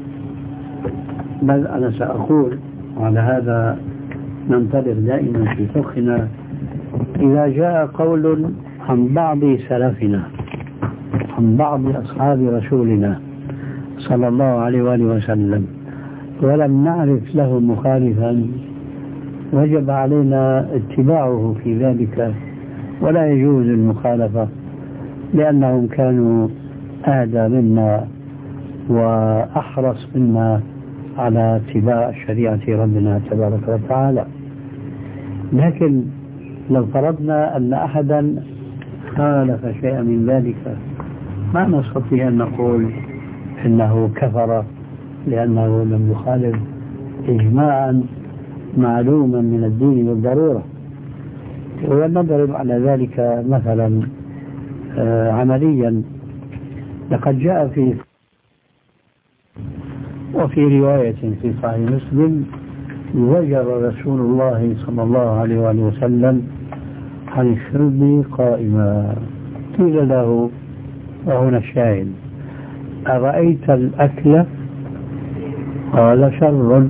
بل أنا سأقول على هذا ننطلق دائما في فقهنا. إذا جاء قول عن بعض سلفنا، عن بعض أصحاب رسولنا صلى الله عليه وآله وسلم، ولم نعرف له مخالفا، وجب علينا اتباعه في ذلك، ولا يجوز المخالفة، لأنهم كانوا أهدى منا وأحرص منا على اتباع شريعة ربنا تبارك وتعالى. لكن لو فرضنا أن أحدا خالف شيئا من ذلك، ما نستطيع أن نقول إنه كفر لأنه لم يخالف إجماعا معلوما من الدين بالضرورة. ونضرب على ذلك مثلا آه عمليا. لقد جاء في وفي رواية في صحيح مسلم: زجر رسول الله صلى الله عليه وآله وسلم عن الشرب قائما. قيل له، وهنا الشاهد: أرأيت الأكل؟ قال: شر.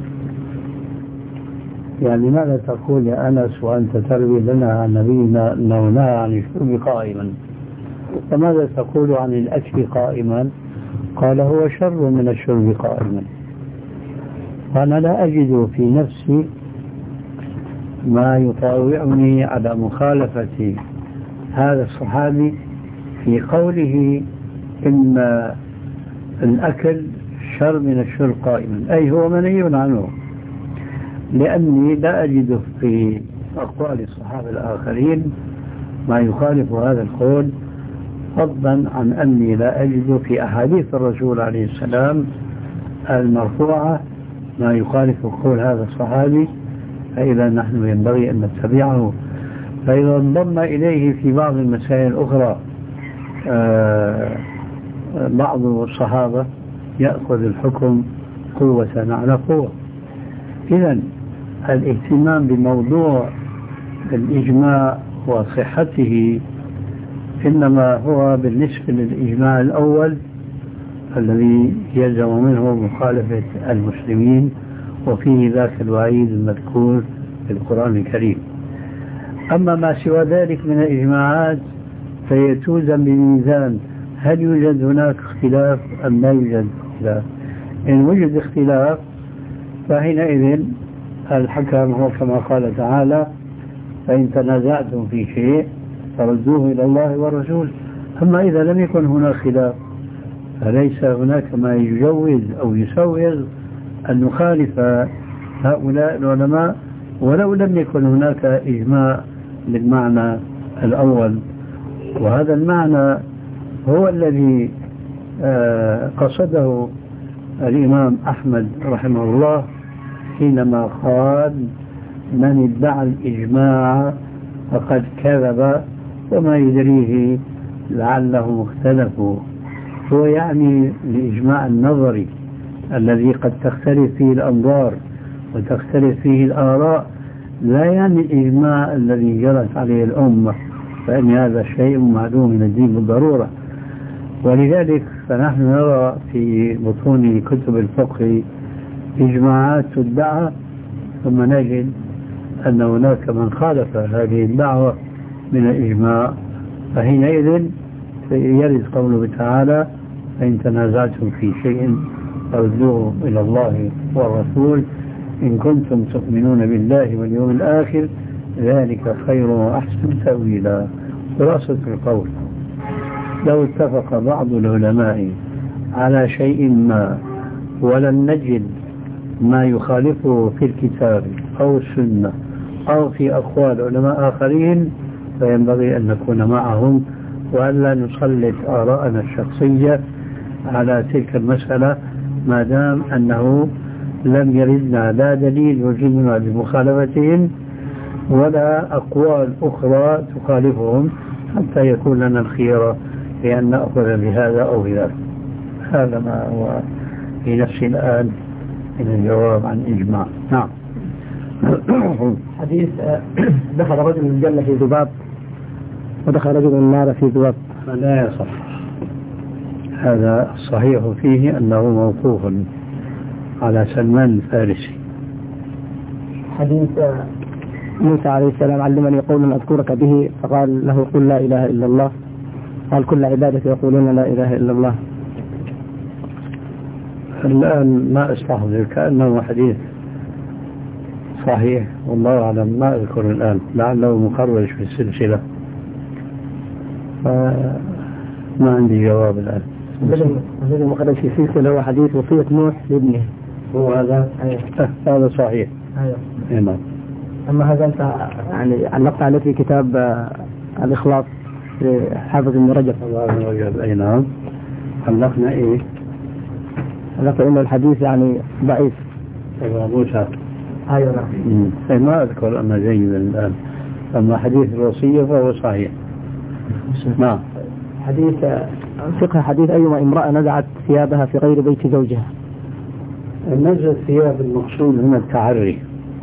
يعني ماذا تقول يا أنس وأنت تروي لنا عن نبينا أنه نهى عن الشرب قائما، فماذا تقول عن الأكل قائما؟ قال: هو شر من الشرب قائما. وأنا لا أجد في نفسي ما يطاوعني على مخالفة هذا الصحابي في قوله إن الأكل شر من الشرب قائما، أي هو منهي عنه، لأني لا أجد في أقوال الصحابة الآخرين ما يخالف هذا القول، فضلا عن أني لا أجد في أحاديث الرسول عليه السلام المرفوعة ما يخالف قول هذا الصحابي فإذا نحن ينبغي أن نتبعه. فإذا انضم إليه في بعض المسائل الأخرى بعض الصحابة يأخذ الحكم قوة على قوة. إذن الاهتمام بموضوع الإجماع وصحته إنما هو بالنسبة للإجماع الأول الذي يلزم منه مخالفة المسلمين، وفيه ذاك الوعيد المذكور في القرآن الكريم. أما ما سوى ذلك من الإجماعات فهي توزن بميزان هل يوجد هناك اختلاف أم لا يوجد اختلاف. إن وجد اختلاف فحينئذ الحكم هو كما قال تعالى: فإن تنازعتم في شيء فردوه إلى الله والرسول. أما إذا لم يكن هناك خلاف فليس هناك ما يجوز أو يسوغ أن نخالف هؤلاء العلماء ولو لم يكن هناك إجماع بالمعنى الأول. وهذا المعنى هو الذي قصده الإمام أحمد رحمه الله حينما قال: من ادعى الإجماع فقد كذب وما يدريه لعله اختلفوا. هو يعني الإجماع النظري الذي قد تختلف فيه الأنظار وتختلف فيه الآراء، لا يعني الإجماع الذي جرت عليه الأمة، فإن هذا شيء معلوم من الدين بالضرورة. ولذلك فنحن نرى في بطون كتب الفقه إجماعات تدعى ثم نجد أن هناك من خالف هذه الدعوة من الإجماع، فحينئذ يرد قوله تعالى: فإن تنازعتم في شيء فردوه إلى الله والرسول إن كنتم تؤمنون بالله واليوم الآخر ذلك خير وأحسن تأويلا. خلاصة القول: لو اتفق بعض العلماء على شيء ما ولم نجد ما يخالفه في الكتاب أو السنة أو في أقوال علماء آخرين فينبغي أن نكون معهم وألا نسلط آراءنا الشخصية على تلك المسألة ما دام أنه لم يردنا لا دليل يلزمنا بمخالفتهم ولا أقوال أخرى تخالفهم حتى يكون لنا الخيار بأن نأخذ بهذا أو بذلك. هذا ما هو في نفسي الآن من الجواب عن إجماع. نعم. حديث دخل رجل الجنة في ذباب ودخل رجل النار في ذباب، لا يصح. هذا الصحيح فيه أنه موقوف على سلمان الفارسي. حديث موسى عليه السلام: علمني قولا أذكرك به، فقال له: قل لا إله إلا الله. قال: كل عبادة يقولون لا إله إلا الله. الآن ما أستحضر كأنه حديث صحيح والله أعلم، ما أذكر الآن، لعله مخرج في السلسلة، فما عندي جواب الآن. الذي مخرج في السلسلة هو حديث وصية نوح لابنه. هو هذا؟ أيوه. هذا صحيح. أيوه. نعم. أما هذا أنت يعني علقت عليه في كتاب الإخلاص حافظ ابن رجب. ابن رجب. أي نعم. علقنا إيه؟ علقت إنه الحديث يعني ضعيف. أيوه موسى. أيوه نعم. أي ما أذكر أنه جيد الآن، أما حديث الوصية فهو صحيح. نعم. حديث فقه حديث: أيما امرأة نزعت ثيابها في غير بيت زوجها. نزع الثياب المقصود هنا التعري،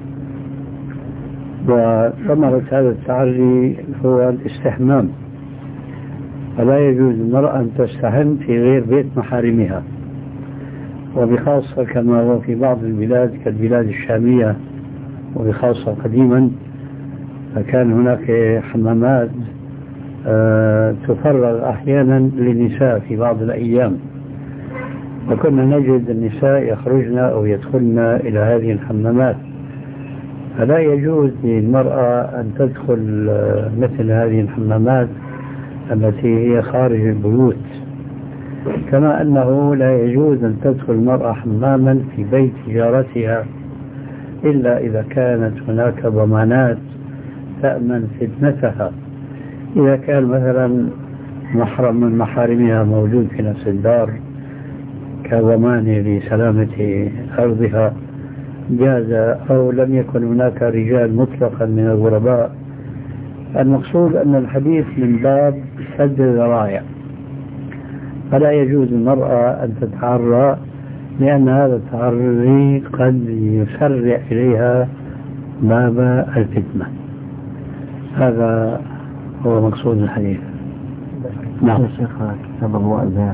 وثمرة هذا التعري هو الاستحمام، فلا يجوز المرأة أن تستحم في غير بيت محارمها، وبخاصة كما هو في بعض البلاد كالبلاد الشامية، وبخاصة قديما فكان هناك حمامات أه تفرغ أحيانا للنساء في بعض الأيام، فكنا نجد النساء يخرجن أو يدخلن إلى هذه الحمامات، فلا يجوز للمرأة أن تدخل مثل هذه الحمامات التي هي خارج البيوت، كما أنه لا يجوز أن تدخل المرأة حماما في بيت جارتها إلا إذا كانت هناك ضمانات تأمن فتنتها. إذا كان مثلا محرم من محارمها موجود في نفس الدار كضمان لسلامة أرضها جاز أو لم يكن هناك رجال مطلقا من الغرباء. المقصود أن الحديث من باب سد الذرائع، فلا يجوز للمرأة أن تتعرى، لأن هذا التعري قد يسرع إليها باب الفتنة. هذا هو مقصود الحديث. نعم. الشيخ كتاب أضواء البيان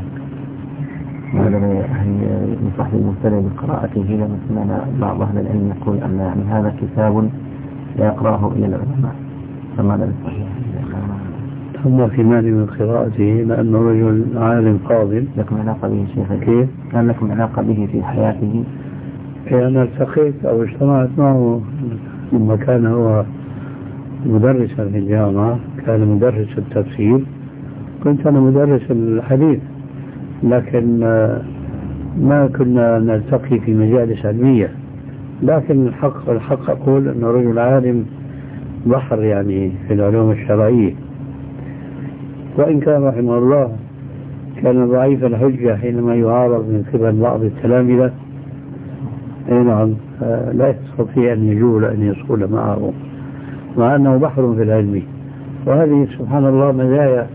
هل ينصح للمبتدئ بقراءته؟ لما سمعنا بعض أهل العلم يقول أن يعني هذا كتاب لا يقرأه إلا العلماء، فماذا بالصحيح؟ ثم في معنى من قراءته لأنه رجل عالم فاضل. لكم علاقة به شيخ؟ كيف؟ كان لكم علاقة به في حياته؟ أنا التقيت أو اجتمعت معه لما كان هو مدرسا في الجامعة، كان مدرس التفسير، كنت أنا مدرس الحديث، لكن ما كنا نلتقي في مجالس علمية. لكن الحق الحق أقول أنه رجل عالم بحر يعني في العلوم الشرعية، وإن كان رحمه الله كان ضعيف الحجة حينما يعارض من قبل بعض التلامذة. أي نعم، لا يستطيع أن يجول أن يصول معه مع أنه بحر في العلم. وهذه سبحان الله مزايا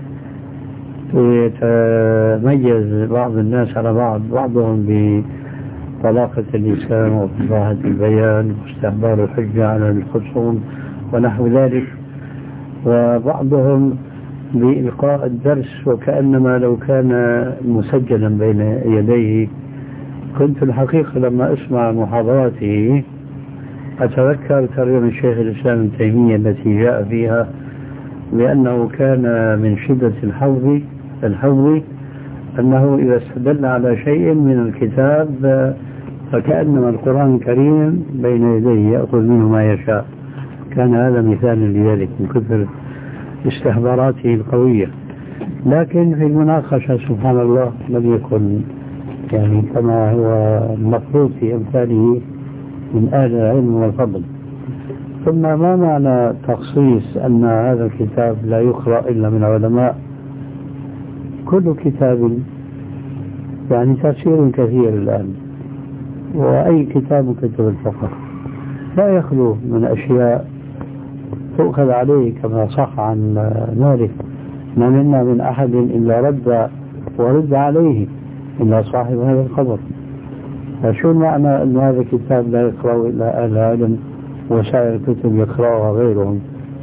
يتميز بعض الناس على بعض، بعضهم بطلاقة اللسان وفصاحة البيان واستعبار الحجة على الخصوم ونحو ذلك، وبعضهم بإلقاء الدرس وكأنما لو كان مسجلا بين يديه. كنت الحقيقة لما أسمع محاضراته أتذكر ترجمة الشيخ الإسلام ابن تيمية التي جاء فيها بأنه كان من شدة الحظ الحظ أنه إذا استدل على شيء من الكتاب فكأنما القرآن الكريم بين يديه يأخذ منه ما يشاء. كان هذا مثال لذلك من كثر استحضاراته القوية. لكن في المناقشة سبحان الله لم يكن يعني كما هو المفروض في أمثاله من أهل العلم والفضل. ثم ما معنى تخصيص أن هذا الكتاب لا يقرأ إلا من علماء؟ كل كتاب يعني تفسير كثير الآن، وأي كتاب كتب الفقه لا يخلو من أشياء تؤخذ عليه كما صح عن مالك: ما منا من أحد إلا رد ورد عليه إلا صاحب هذا الخبر. فشو المعنى أن هذا الكتاب لا يقرأ إلا أهل العلم وسائر الكتب يقرأها غيرهم؟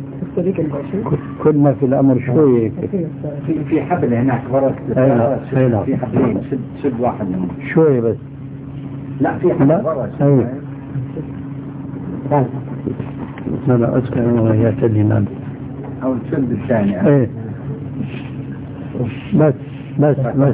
كنا في الأمر شوي في في حبل هناك ورا في حبلين شد شد واحد منهم شوي بس. لا في حبل ورا. لا لا أذكر يعتدي نام أو تشد الثاني. ايه بس بس بس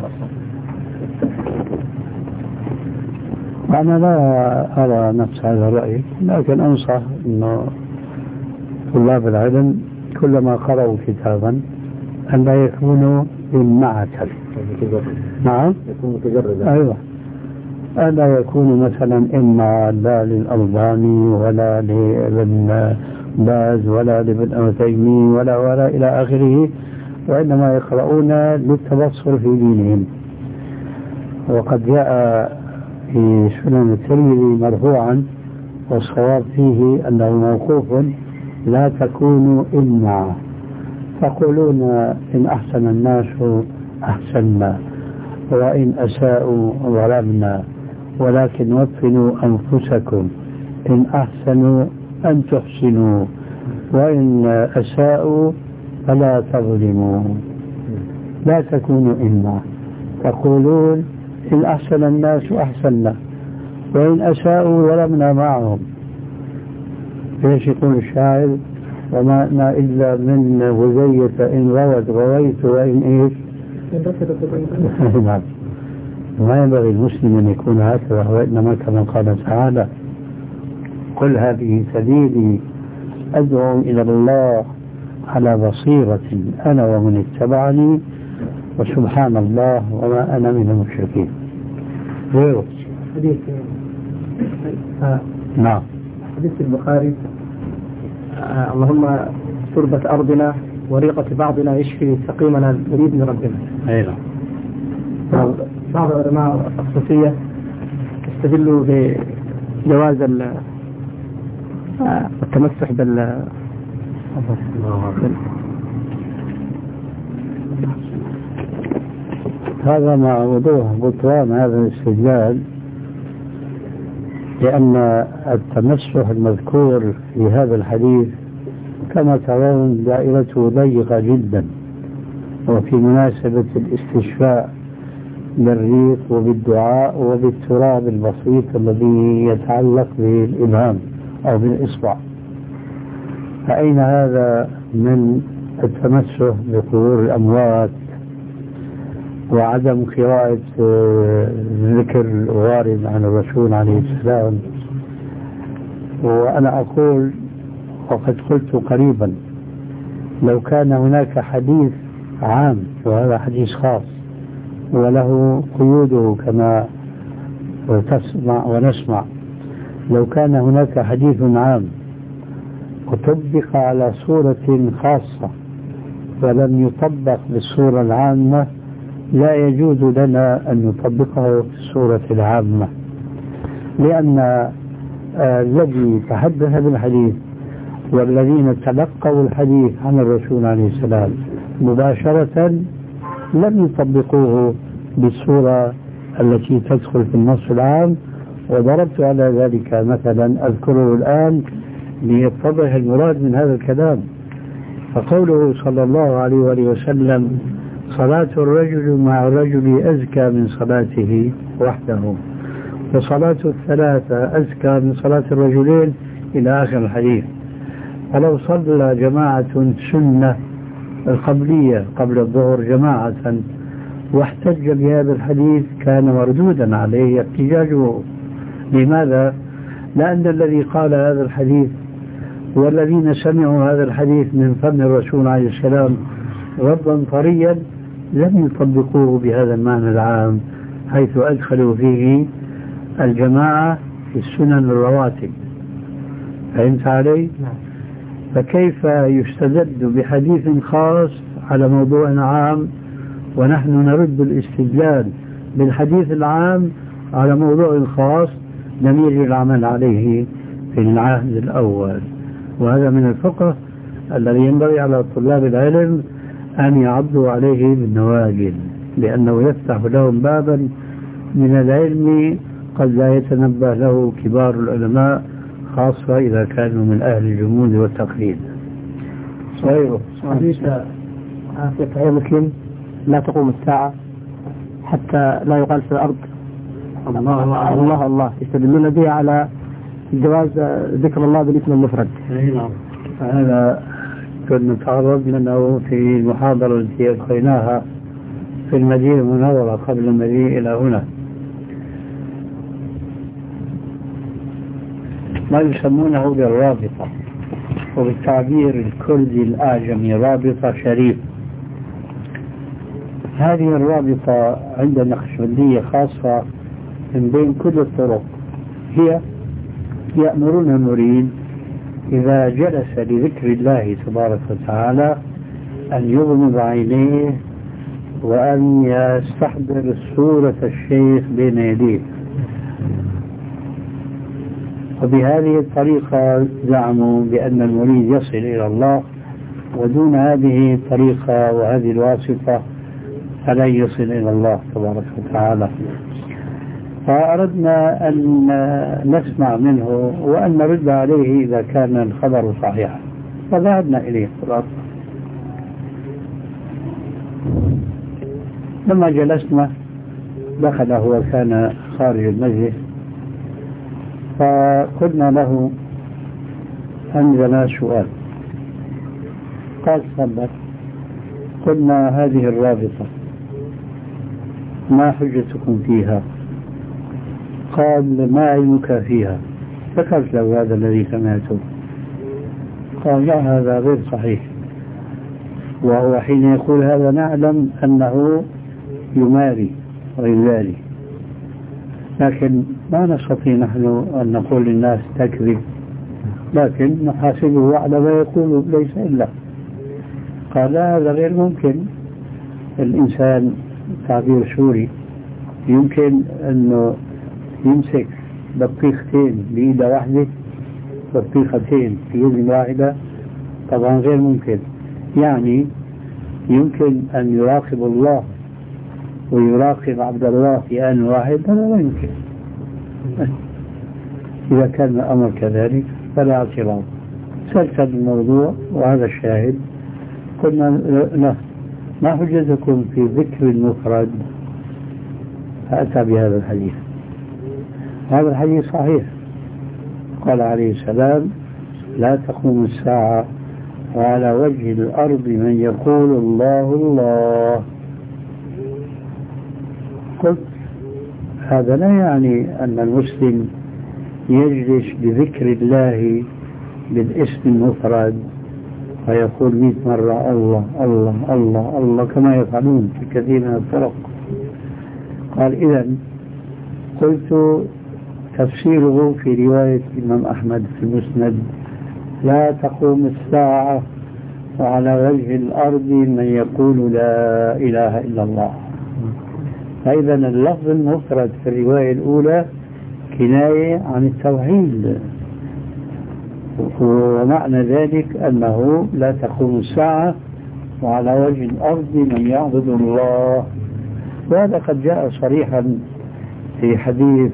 أنا لا أرى نفس هذا الرأي، لكن أنصح أنه طلاب العلم كلما قرأوا كتابا أن لا يكونوا إمعة. نعم يكون متجردا. أيوة، ألا يكون مثلا إما لا للألباني ولا لابن باز ولا لابن تيمية ولا ولا إلى آخره، وإنما يقرؤون للتبصر في دينهم. وقد جاء في سنن الترمذي مرفوعا والصواب فيه أنه موقوف: لا تكونوا إمعة تقولون إن أحسن الناس أحسننا وإن أساءوا ظلمنا، ولكن وفنوا أنفسكم إن أحسنوا أن تحسنوا وإن أساءوا فلا تظلموا. لا تكونوا إمعة تقولون إن أحسن الناس أحسننا وإن أساءوا ظلمنا معهم. ليش يقول الشاعر: وما أنا إلا من غزية إن غوت غويت وإن إيش. نعم، ما ينبغي المسلم أن يكون هكذا، وإنما كما قال تعالى: قل هذه سبيلي أدعو إلى الله على بصيرة أنا ومن اتبعني وسبحان الله وما أنا من المشركين. غيره حديث آه. نعم حديث البخاري: آه. اللهم تربة أرضنا وريقة بعضنا يشفي سقيمنا بإذن ربنا. أيضا بعض العلماء الصوفية استدلوا جواز التمسح بال هذا مع وضوح بطلان هذا الاستدلال، لأن التمسح المذكور في هذا الحديث كما ترون دائرته ضيقة جدا، وفي مناسبة الاستشفاء بالريق وبالدعاء وبالتراب البسيط الذي يتعلق بالإبهام أو بالإصبع. فأين هذا من التمسح بقبور الأموات وعدم قراءة ذكر الوارد عن الرسول عليه السلام؟ وأنا أقول وقد قلت قريبا لو كان هناك حديث عام وهذا حديث خاص وله قيوده كما تسمع ونسمع، لو كان هناك حديث عام وطبق على صورة خاصة ولم يطبق بالصورة العامة لا يجوز لنا أن نطبقه في الصورة العامة، لأن آه الذي تحدث بالحديث والذين تلقوا الحديث عن الرسول عليه السلام مباشرة لم يطبقوه بالصورة التي تدخل في النص العام. وضربت على ذلك مثلا أذكره الآن ليتضح المراد من هذا الكلام. فقوله صلى الله عليه وآله وسلم صلاة الرجل مع الرجل أزكى من صلاته وحده، وصلاة الثلاثة أزكى من صلاة الرجلين إلى آخر الحديث. فلو صلى جماعة سنة القبلية قبل الظهر جماعة واحتج بهذا الحديث كان مردودا عليه احتجاجه. لماذا؟ لأن الذي قال هذا الحديث والذين سمعوا هذا الحديث من فم الرسول عليه السلام ربا طريا لم يطبقوه بهذا المعنى العام، حيث أدخلوا فيه الجماعة في السنن الرواتب. فهمت علي؟ فكيف يستدل بحديث خاص على موضوع عام ونحن نرد الاستدلال بالحديث العام على موضوع خاص لم يجري العمل عليه في العهد الأول؟ وهذا من الفقه الذي ينبغي على طلاب العلم أن يعضوا عليه بالنواجذ، لأنه يفتح لهم بابا من العلم قد لا يتنبه له كبار العلماء، خاصة إذا كانوا من أهل الجمود والتقليد. صحيح. حديث في صحيح مسلم لا تقوم الساعة حتى لا يقال في الأرض الله الله, الله, الله يستدلون به على جواز ذكر الله بالاسم المفرد. نعم. هذا كنا نتعرض منه في المحاضرة التي ألقيناها في المدينة المنورة قبل المجيء إلى هنا. ما يسمونه بالرابطة، وبالتعبير الكردي الأعجمي رابطة شريف. هذه الرابطة عند النقشبندية خاصة من بين كل الطرق، هي يأمرون المريد إذا جلس لذكر الله تبارك وتعالى أن يغمض عينيه وأن يستحضر صورة الشيخ بين يديه. وبهذه الطريقة زعموا بأن المريد يصل إلى الله، ودون هذه الطريقة وهذه الواسطة فلن يصل إلى الله تبارك وتعالى. فأردنا أن نسمع منه وأن نرد عليه إذا كان الخبر صحيحا، فذهبنا إليه. لما جلسنا دخل هو كان خارج المجلس، فقلنا له عندنا سؤال. قال تفضل. قلنا هذه الرابطة ما حجتكم فيها؟ قال ما علمك فيها؟ ذكرت له هذا الذي سمعته. قال لا هذا غير صحيح. وهو حين يقول هذا نعلم أنه يماري ويبالي، لكن ما نستطيع نحن أن نقول للناس تكذب، لكن نحاسبه على ما يقول ليس إلا. قال لا هذا غير ممكن. الإنسان تعبير سوري يمكن أنه يمسك بطيختين بإيدة واحدة، بطيختين في يد واحدة، طبعا غير ممكن. يعني يمكن أن يراقب الله ويراقب عبد الله في آن واحد؟ هذا لا يمكن. إذا كان الأمر كذلك فلا اعتراض. سلسل الموضوع وهذا الشاهد. قلنا لا، ما حجتكم في ذكر المفرد؟ فأتى بهذا الحديث. هذا الحديث صحيح. قال عليه السلام: لا تقوم الساعة وعلى وجه الأرض من يقول الله الله. قلت هذا لا يعني أن المسلم يجلس بذكر الله بالاسم المفرد ويقول مئة مرة الله الله الله الله كما يفعلون في كثير من الطرق. قال إذن قلت تفسيره في رواية الإمام أحمد في المسند: لا تقوم الساعة وعلى وجه الأرض من يقول لا إله إلا الله. فإذا اللفظ المفرد في الرواية الأولى كناية عن التوحيد، ومعنى ذلك أنه لا تقوم الساعة وعلى وجه الأرض من يعبد الله. وهذا قد جاء صريحا في حديث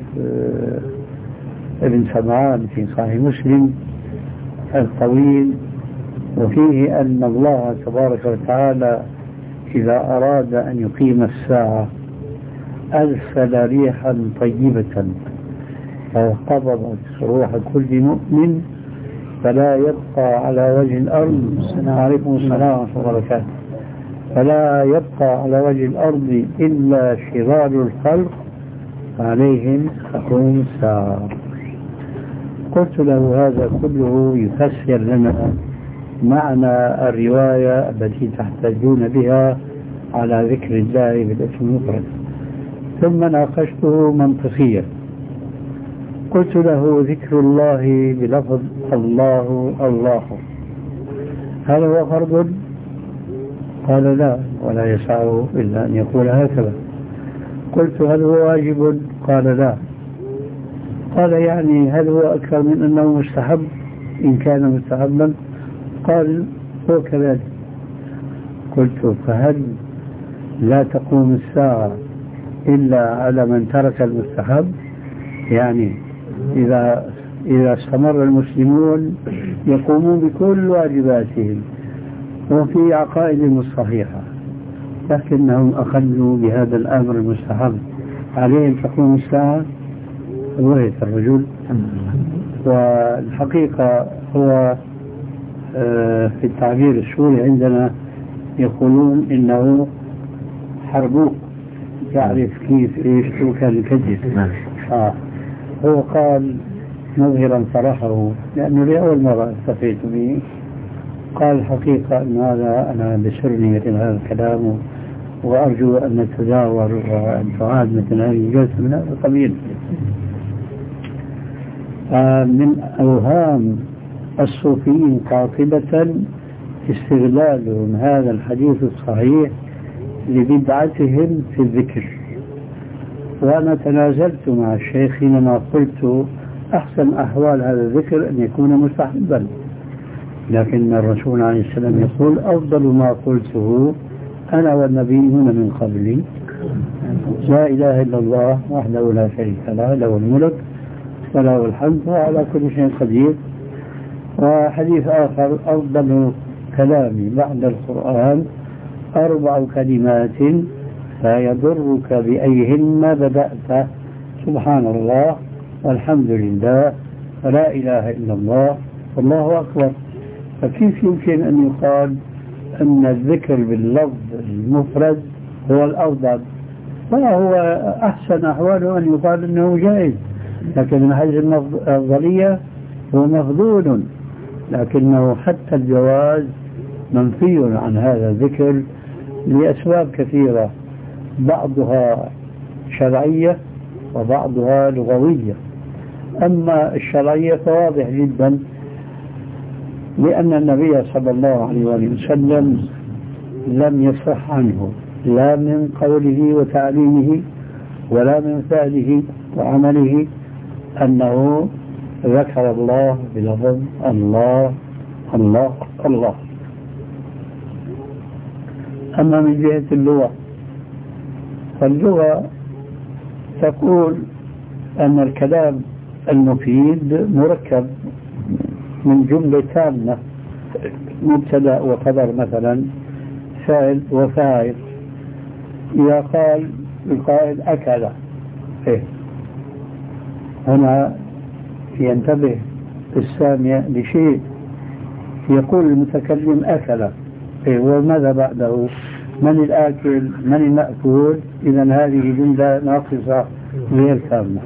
ابن سمعان في صحيح مسلم الطويل، وفيه أن الله تبارك وتعالى إذا أراد أن يقيم الساعة أرسل ريحا طيبة فقبضت روح كل مؤمن فلا يبقى على وجه الأرض. عليكم السلام ورحمة الله وبركاته. فلا يبقى على وجه الأرض إلا شرار الخلق عليهم تقوم الساعة. قلت له هذا كله يفسر لنا معنى الرواية التي تحتجون بها على ذكر الله بالاسم المفرد. ثم ناقشته منطقيا، قلت له ذكر الله بلفظ الله الله هل هو فرض؟ قال لا، ولا يسعه إلا أن يقول هكذا. قلت هل هو واجب؟ قال لا. قال يعني هل هو أكثر من أنه مستحب إن كان مستحبا؟ قال هو كذلك. قلت فهل لا تقوم الساعة إلا على من ترك المستحب؟ يعني إذا إذا استمر المسلمون يقومون بكل واجباتهم وفي عقائدهم الصحيحة، لكنهم أخذوا بهذا الأمر المستحب، عليهم تقوم الساعة. وهي الرجل والحقيقة هو في التعبير السوري عندنا يقولون إنه حربوك، يعرف كيف إيش كان يكذب. آه. هو قال مظهرا فرحه لأنه لأول مرة استفيت به، قال الحقيقة أن هذا أنا بسرني مثل هذا الكلام وأرجو أن نتداول وأن تعاد مثل هذه الجلسة من هذا القبيل. آه من أوهام الصوفيين قاطبة استغلالهم هذا الحديث الصحيح لبدعتهم في الذكر. وأنا تنازلت مع الشيخ حينما قلت أحسن أحوال هذا الذكر أن يكون مستحبا، لكن الرسول عليه السلام يقول أفضل ما قلته أنا والنبيون من قبلي لا إله إلا الله وحده لا شريك له له الملك وله الحمد وعلى كل شيء قدير. وحديث آخر أفضل كلامي بعد القرآن أربع كلمات لا يضرك بأيهن بدأت سبحان الله والحمد لله ولا إله إلا الله والله أكبر. فكيف يمكن أن يقال أن الذكر باللفظ المفرد هو الأفضل؟ وهو أحسن أحواله أن يقال أنه جائز، لكن من حيث الأفضلية هو مفضول، لكنه حتى الجواز منفي عن هذا الذكر لأسباب كثيرة، بعضها شرعية وبعضها لغوية. أما الشرعية فواضح جدا، لأن النبي صلى الله عليه وسلم لم يصح عنه لا من قوله وتعليمه ولا من فعله وعمله أنه ذكر الله بلفظ الله الله الله. أما من جهة اللغة فاللغة تقول أن الكلام المفيد مركب من جملة تامة، مبتدأ وخبر مثلا، فاعل وفاعل. إذا قال القائل أكل، إيه؟ هنا ينتبه السامع لشيء، يقول المتكلم أكل، إيه؟ وماذا بعده؟ من الآكل؟ من المأكول؟ إذا هذه جملة ناقصة غير تامة.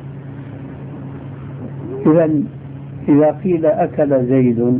إذا إذا قيل أكل زيد،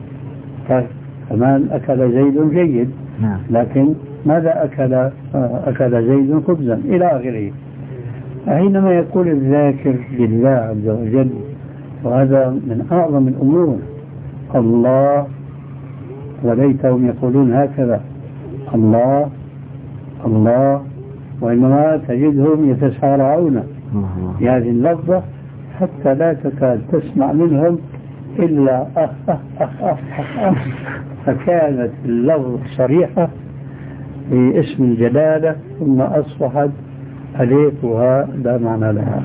كمان أكل زيد جيد، لكن ماذا أكل؟ أكل زيد خبزا إلى آخره. حينما يقول الذاكر لله عز وجل، وهذا من أعظم الأمور، الله، وليتهم يقولون هكذا الله الله، وإنما تجدهم يتسارعون بهذه اللفظة حتى لا تكاد تسمع منهم إلا أه أه أه أه أه. فكانت اللفظة صريحة باسم الجلالة ثم أصبحت أليفها لا معنى لها.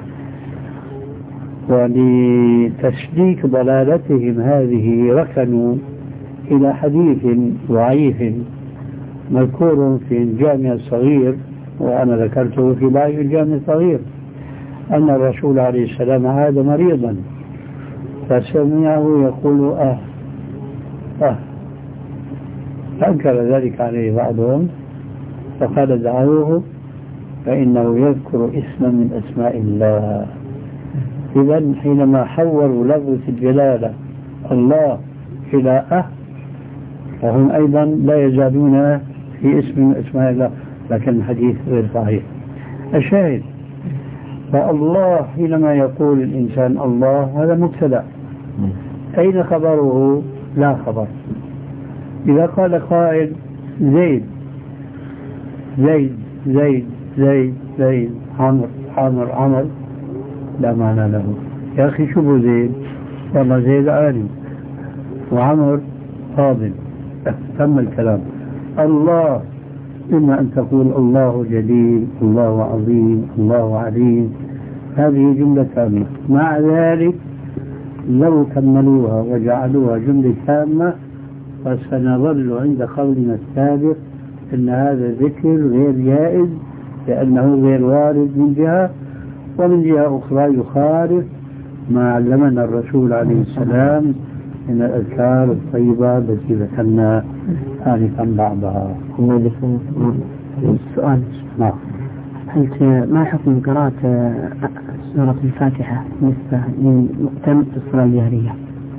ولتشديك ضلالتهم هذه ركنوا إلى حديث ضعيف مذكور في الجامع الصغير، وأنا ذكرته في لايف الجامع الصغير، أن الرسول عليه السلام عاد مريضا فسمعه يقول أه أه، فأنكر ذلك عليه بعضهم فقال دعوه فإنه يذكر اسما من أسماء الله. إذن حينما حولوا لفظة الجلالة الله إلى أه، فهم أيضا لا يزالون في اسم من أسماء الله، لكن الحديث غير صحيح. الشاهد، فالله حينما يقول الإنسان الله هذا مبتدأ، أين خبره؟ لا خبر. إذا قال قائل زيد زيد زيد زيد زيد عمر عمر عمر، لا معنى له. يا أخي شو بو زيد؟ والله زيد عالم وعمر فاضل، تم الكلام. الله إما أن تقول الله جليل، الله عظيم، الله عليم، هذه جملة تامة. مع ذلك لو كملوها وجعلوها جملة تامة فسنظل عند قولنا السابق أن هذا ذكر غير جائز، لأنه غير وارد من جهة، ومن جهة أخرى يخالف ما علمنا الرسول عليه السلام من الأذكار الطيبة التي ذكرنا آنفا بعضها. السؤال، نعم، ما حكم قراءة سورة الفاتحة بالنسبة للمؤتم في الصلاة الجهرية؟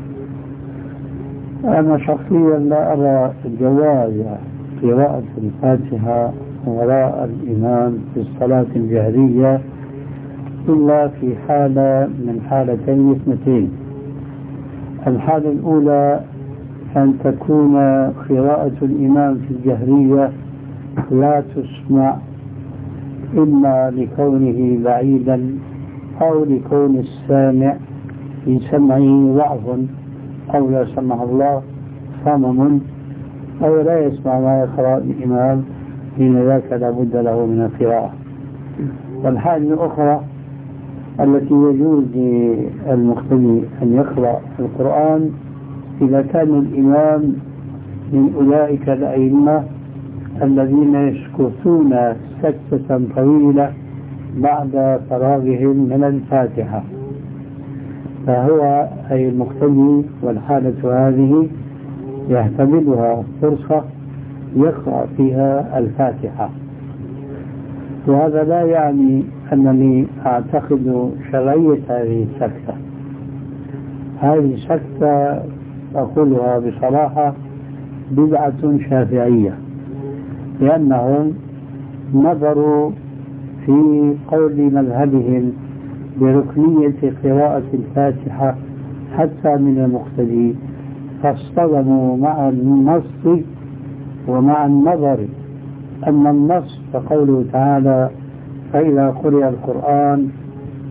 أنا شخصيا لا أرى جواز قراءة الفاتحة وراء الإمام في الصلاة الجهرية إلا في حالة من حالتين اثنتين. الحالة الأولى أن تكون قراءة الإمام في الجهرية لا تسمع، إما لكونه بعيدا أو لكون السامع في سمعه ضعف، أو لا سمع الله صمم، أو لا يسمع ما يقرأ الإمام، حين ذاك لا بد له من القراءة. والحالة الأخرى التي يجوز للمقتدي أن يقرأ القرآن إذا كان الإمام من أولئك الأئمة الذين يسكتون سكتة طويلة بعد فراغهم من الفاتحة، فهو أي المقتدي والحالة هذه يحتملها فرصة يقرأ فيها الفاتحة. وهذا لا يعني أنني أعتقد شرعية هذه السكتة. هذه السكتة أقولها بصراحة بدعة شافعية، لأنهم نظروا في قول مذهبهم بركنية قراءة الفاتحة حتى من المقتدي، فاصطدموا مع النص ومع النظر. أما النص فقوله تعالى فإذا قرئ القرآن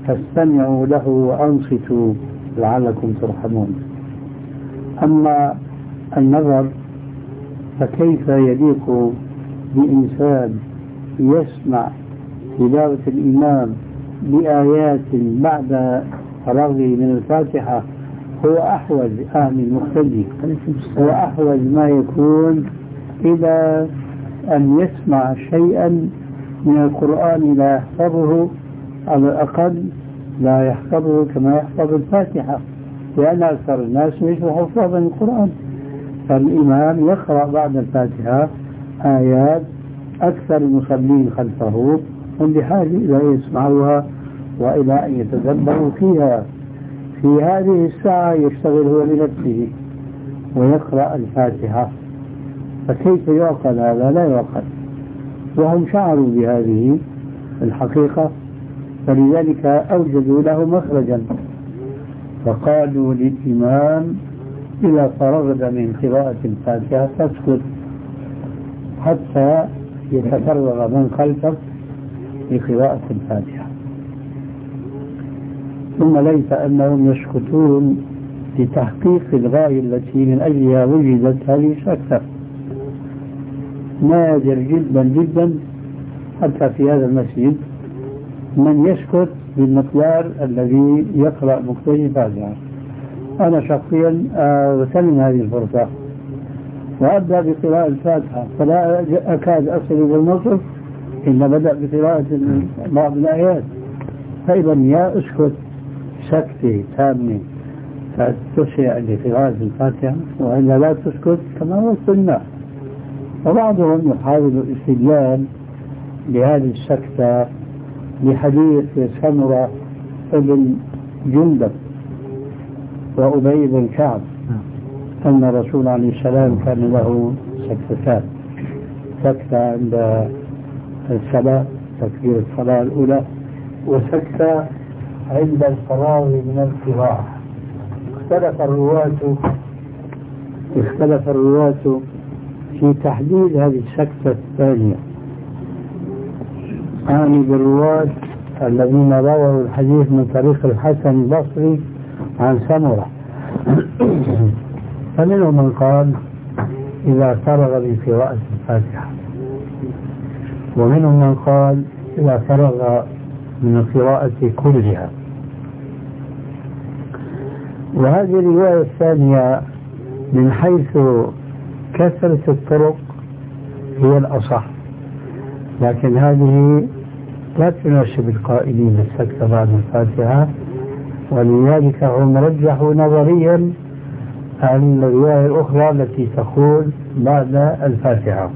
فاستمعوا له وأنصتوا لعلكم ترحمون. أما النظر فكيف يليق بإنسان يسمع تلاوة الإمام بآيات بعد فرغه من الفاتحة؟ هو أحوج أهل المقتدي، هو أحوج ما يكون إلى أن يسمع شيئا من القرآن لا يحفظه، على الأقل لا يحفظه كما يحفظ الفاتحة، لأن أكثر الناس ليسوا حفاظا للقرآن. فالإمام يقرأ بعد الفاتحة آيات أكثر المصلين خلفه هم بحاجة إلى يسمعوها وإلى أن يتدبروا فيها. في هذه الساعة يشتغل هو بنفسه ويقرأ الفاتحة، فكيف يعقل هذا؟ لا يعقل. وهم شعروا بهذه الحقيقة، فلذلك أوجدوا له مخرجا، فقالوا للإمام إذا فرغت من قراءة الفاتحة فاسكت حتى يتفرغ من خلفك لقراءة الفاتحة. ثم ليس أنهم يسكتون لتحقيق الغاية التي من أجلها وجدت هذه السكتة. نادر جدا جدا حتى في هذا المسجد من يسكت بالمقدار الذي يقرأ مقتدي الفاتحة. أنا شخصيا أغتنم هذه الفرصة وأبدأ بقراءة الفاتحة، فلا أكاد أصل إلى النصف إلا بدأ بقراءة بعض الآيات. فإذا يا أسكت سكتة تامة فتسرع لقراءة الفاتحة، وإلا لا تسكت كما هو السنة. وبعضهم يحاول الاستدلال لهذه السكتة بحديث سمرة بن جندب وأبي بن كعب أن الرسول عليه السلام كان له سكتتان، سكتة عند الصلاة تكبير الصلاة الأولى، وسكتة عند الفراغ من القراءة. اختلف الرواة اختلف الرواة في تحديد هذه السكتة الثانية، أعني بالرواة الذين رووا الحديث من طريق الحسن البصري عن سمرة. فمنهم من قال إذا فرغ من قراءة الفاتحة، ومنهم من قال إذا فرغ من القراءة كلها. وهذه الرواية الثانية من حيث كثرة الطرق هي الأصح، لكن هذه لا تناسب القائلين السكتة بعد الفاتحة، ولذلك هم رجحوا نظريا عن الرواية الأخرى التي تقول بعد الفاتحة.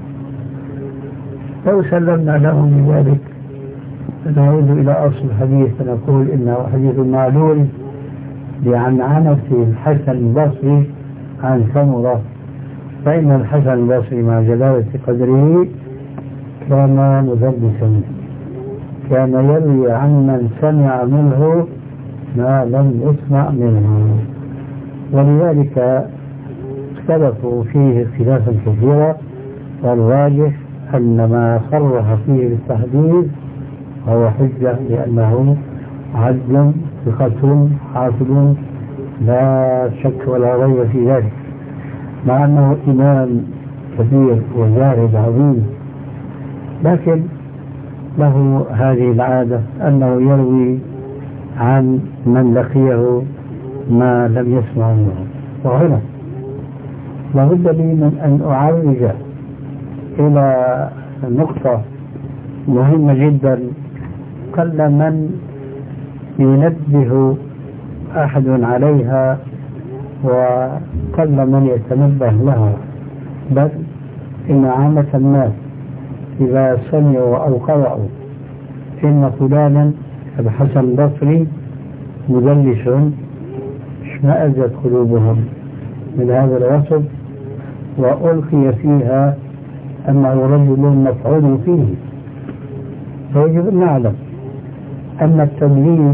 لو سلمنا لهم بذلك نعود إلى أصل الحديث فنقول إنه حديث معلول لعنعنة الحسن البصري عن سمرة، فإن الحسن البصري مع جلالة قدره كان مدلسا، كان يروي عن من سمع منه ما لم يسمع منه، ولذلك اختلفوا فيه اختلافا كثيرا، والراجح أن ما صرح فيه بالتحديد هو حجة، لأنه عدل ثقة حافظ لا شك ولا ريب في ذلك، مع أنه إمام كبير وزاهد عظيم، لكن له هذه العادة أنه يروي عن من لقيه ما لم يسمع منه. وهنا لابد لي من أن أعرج إلى نقطة مهمة جدا قل من ينبه أحد عليها وقل من يتنبه لها، بل إن عامة الناس إذا سمعوا أو قرأوا إن فلانا الحسن البصري مدلس اشمأزت قلوبهم من هذا الوصف، وألقي فيها أنه رجل مفعول فيه. فيجب أن نعلم أن التمييز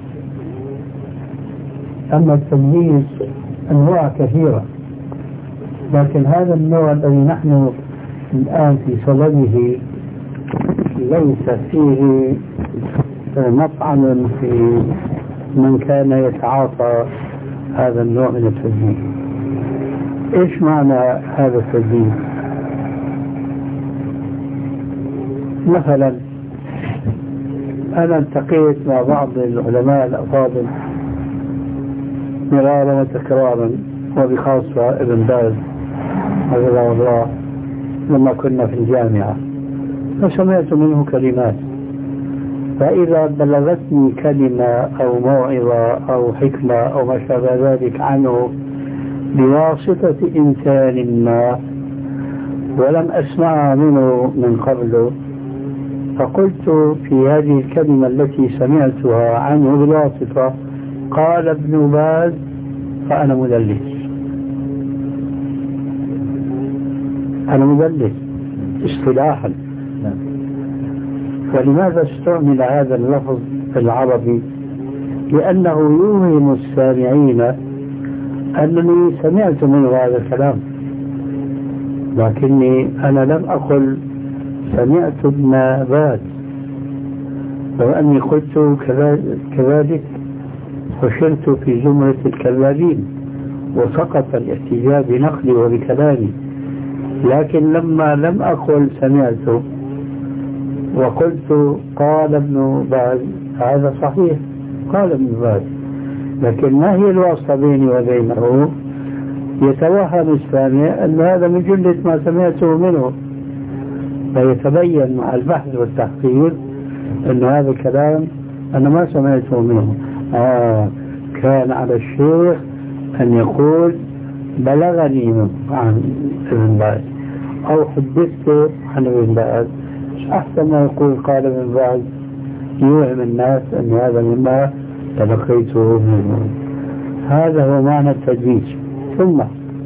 أن التمييز أنواع كثيرة، لكن هذا النوع الذي نحن الآن في صدده ليس فيه مطعنا في من كان يتعاطى هذا النوع من التدليس. إيش معنى هذا التدليس؟ مثلا أنا التقيت مع بعض العلماء الأفاضل مرارا وتكرارا، وبخاصة ابن باز حفظه الله لما كنا في الجامعة، فسمعت منه كلمات، فإذا بلغتني كلمة أو موعظة أو حكمة أو ما شابه ذلك عنه بواسطة إنسان ما ولم أسمعها منه من قبله، فقلت في هذه الكلمة التي سمعتها عنه بالواسطة قال ابن باز، فأنا مدلس. أنا مدلس اصطلاحا. ولماذا استعمل هذا اللفظ العربي؟ لأنه يوهم السامعين أنني سمعت منه هذا الكلام، لكني أنا لم أقل سمعت ابن باز، وأني قلت كذلك وشرت في زمرة الكذابين وسقط الاحتجاج بنقلي وبكلامي. لكن لما لم أقل سمعت وقلت قال ابن باز، هذا صحيح، قال ابن باز، لكن ما هي الواسطة بيني وبينه؟ يتوهم السامع أن هذا من جملة ما سمعته منه، فيتبين مع البحث والتحقيق أن هذا الكلام أنا ما سمعته منه. آه كان على الشيخ أن يقول بلغني عن ابن باز أو حدثت عن ابن باز، أحسن ما يقول قال ابن باز، يوهم الناس أن هذا مما تلقيته منه. هذا هو معنى التدليس. ثم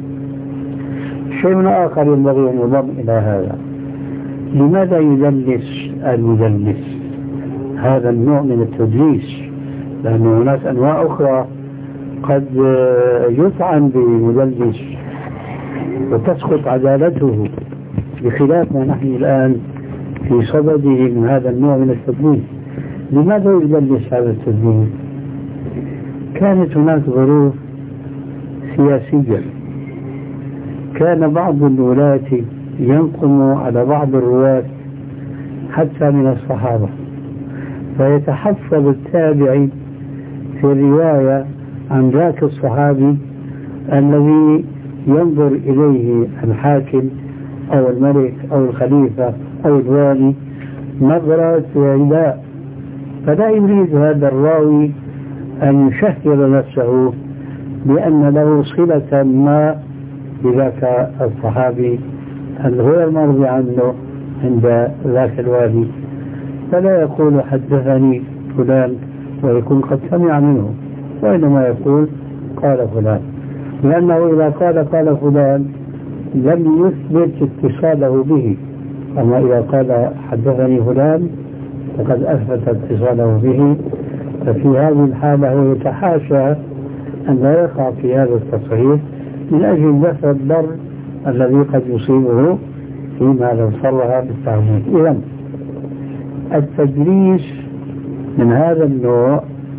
شيء آخر ينبغي أن يضم إلى هذا، لماذا يدلس المدلس هذا النوع من التدليس؟ لأن هناك أنواع أخرى قد يطعن بمدلس وتسقط عدالته، بخلاف ما نحن الآن في صدده من هذا النوع من التدليس. لماذا يدلس هذا التدليس؟ كانت هناك ظروف سياسية، كان بعض الولاة ينقم على بعض الرواة حتى من الصحابة، فيتحفظ التابعي في الرواية عن ذاك الصحابي الذي ينظر إليه الحاكم أو الملك أو الخليفة أو الوالي نظرة عداء، فلا يريد هذا الراوي أن يشهر نفسه بأن له صلة ما بذاك الصحابي الغير مرضي عنه عند ذاك الوالي، فلا يقول حدثني فلان ويكون قد سمع منه، وإنما يقول قال فلان، لأنه إذا قال قال فلان لم يثبت اتصاله به، أما إذا قال حدثني فلان فقد أثبت اتصاله به. ففي هذه الحالة هو يتحاشى أن لا يقع في هذا التصحيح من أجل دفع الضر الذي قد يصيبه فيما لو صرها بالتعميم. إذن التدليس من هذا النوع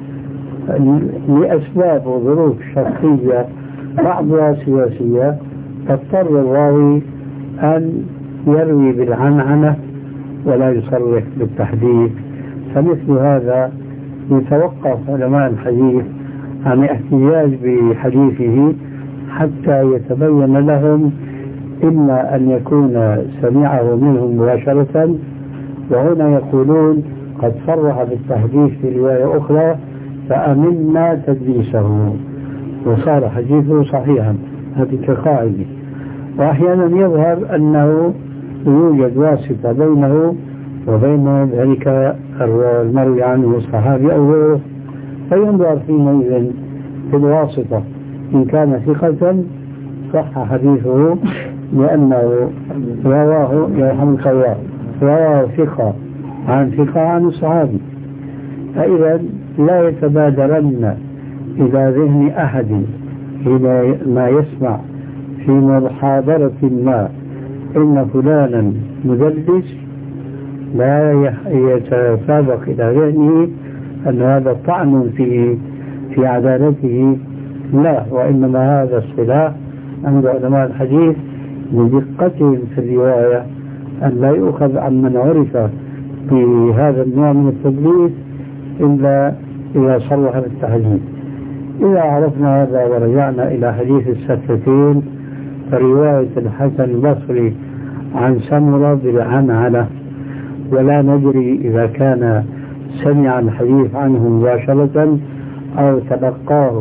لأسباب وظروف شخصية بعضها سياسية تضطر الراوي أن يروي بالعنعنة ولا يصرح بالتحديث، فمثل هذا يتوقف علماء الحديث عن احتجاج بحديثه حتى يتبين لهم إما أن يكون سمعه منهم مباشرة، وهنا يقولون قد صرح بالتحديث في رواية أخرى فأمنا تدليسه وصار حديثه صحيحا، هذه كقاعدة. وأحيانا يظهر أنه يوجد واسطة بينه وبين ذلك المروي عنه الصحابي أو غيره، فينظر حينئذ في الواسطة، إن كان ثقة صح حديثه لأنه رواه يرحمك الله رواه ثقة عن ثقة عن الصحابي. فإذا لا يتبادرن إلى ذهن أحد إلى ما يسمع في محاضرة ما إن فلانا مدلس لا يتسابق إلى ذهنه أن هذا طعن في في عدالته، لا، وإنما هذا الصلاح عند علماء الحديث لدقتهم في الرواية أن لا يؤخذ عن من عرف بهذا النوع من التدليس إلا إذا صرح بالتحديث. إذا عرفنا هذا ورجعنا إلى حديث السكتين، فرواية الحسن البصري عن سمرة بالعنعنة، ولا ندري إذا كان سمع الحديث عنه مباشرة أو تلقاه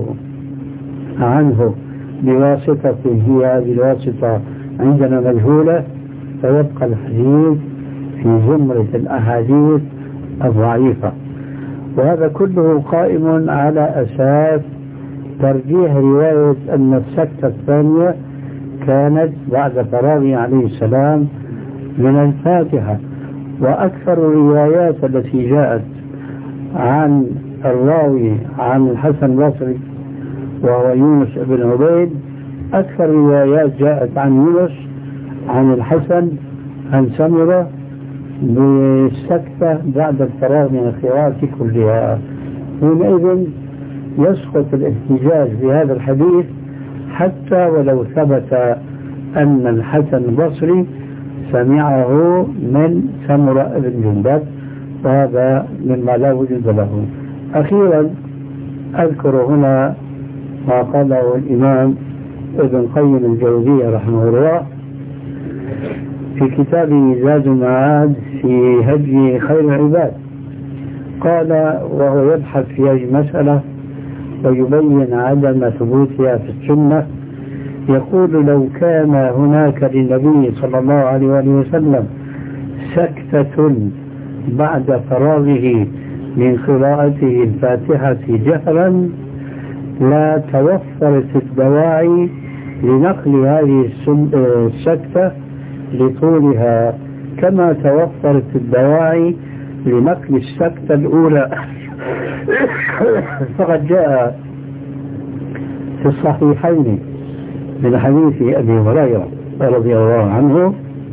عنه بواسطة هي هذه الواسطة عندنا مجهولة، فيبقى الحديث في زمرة الأحاديث الضعيفة. وهذا كله قائم على أساس ترجيح رواية أن السكتة الثانية كانت بعد فراغه عليه السلام من الفاتحة. وأكثر الروايات التي جاءت عن الراوي عن الحسن البصري وهو يونس بن عبيد، أكثر روايات جاءت عن يونس عن الحسن عن سمرة بالسكتة بعد الفراغ من القراءة كلها. حينئذ يسقط الاحتجاج بهذا الحديث حتى ولو ثبت أن الحسن البصري سمعه من سمرة بن جندب، وهذا مما لا وجود له. أخيرا أذكر هنا ما قاله الإمام ابن قيم الجوزية رحمه الله في كتابه زاد المعاد في هدي خير العباد. قال وهو يبحث في هذه المسألة ويبين عدم ثبوتها في السنة، يقول لو كان هناك للنبي صلى الله عليه وسلم سكتة بعد فراغه من قراءته الفاتحة جهرا لا توفرت الدواعي لنقل هذه السكتة لطولها كما توفرت الدواعي لنقل السكتة الأولى. فقد جاء في الصحيحين من حديث أبي هريرة رضي الله عنه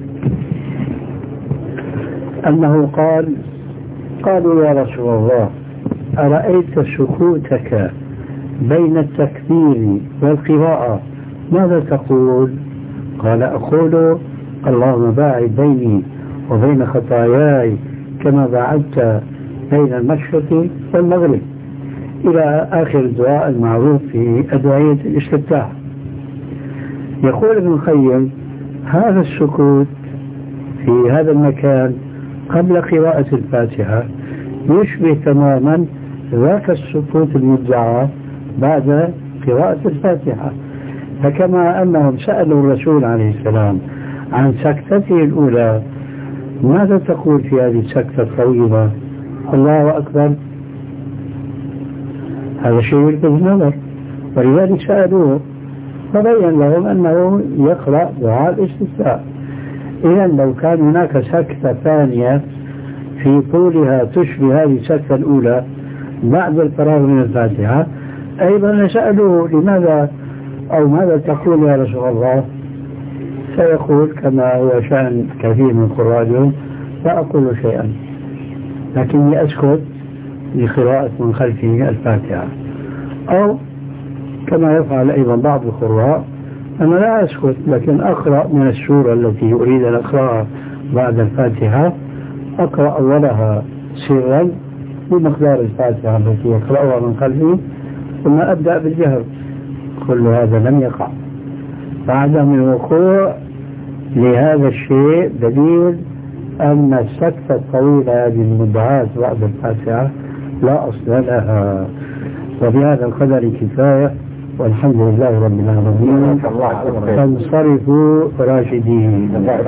أنه قال قالوا يا رسول الله أرأيت سكوتك بين التكبير والقراءة ماذا تقول؟ قال أقول اللهم باعد بيني وبين خطاياي كما باعدت بين المشرق والمغرب، إلى آخر الدعاء المعروف في أدعية الاستفتاح. يقول ابن القيم هذا السكوت في هذا المكان قبل قراءة الفاتحة يشبه تماما ذاك السكوت المدعى بعد قراءة الفاتحة. فكما أنهم سألوا الرسول عليه السلام عن سكتته الأولى ماذا تقول في هذه السكتة الطويلة؟ الله أكبر، هذا شيء يلفت النظر، ولذلك سألوه فبين لهم أنه يقرأ دعاء الاستفتاء. إذا لو كان هناك سكتة ثانية في طولها تشبه هذه السكتة الأولى بعد الفراغ من الفاتحة أيضا سألوه لماذا أو ماذا تقول يا رسول الله؟ سيقول كما هو شأن كثير من قرآنهم لا أقول شيئا لكني أسكت لقراءة من خلفه الفاتحة، أو كما يفعل أيضا بعض القراء أنا لا أسكت لكن أقرأ من السورة التي أريد أن أقرأها بعد الفاتحة، أقرأ أولها سرا بمقدار الفاتحة التي يقرأها من خلفه ثم أبدأ بالجهر. كل هذا لم يقع. فعدم الوقوع لهذا الشيء دليل أن السكتة الطويلة هذه المدعاة بعد الفاتحة لا أصل لها. وبهذا القدر كفاية والحمد لله رب العالمين. فانصرفوا راشدين.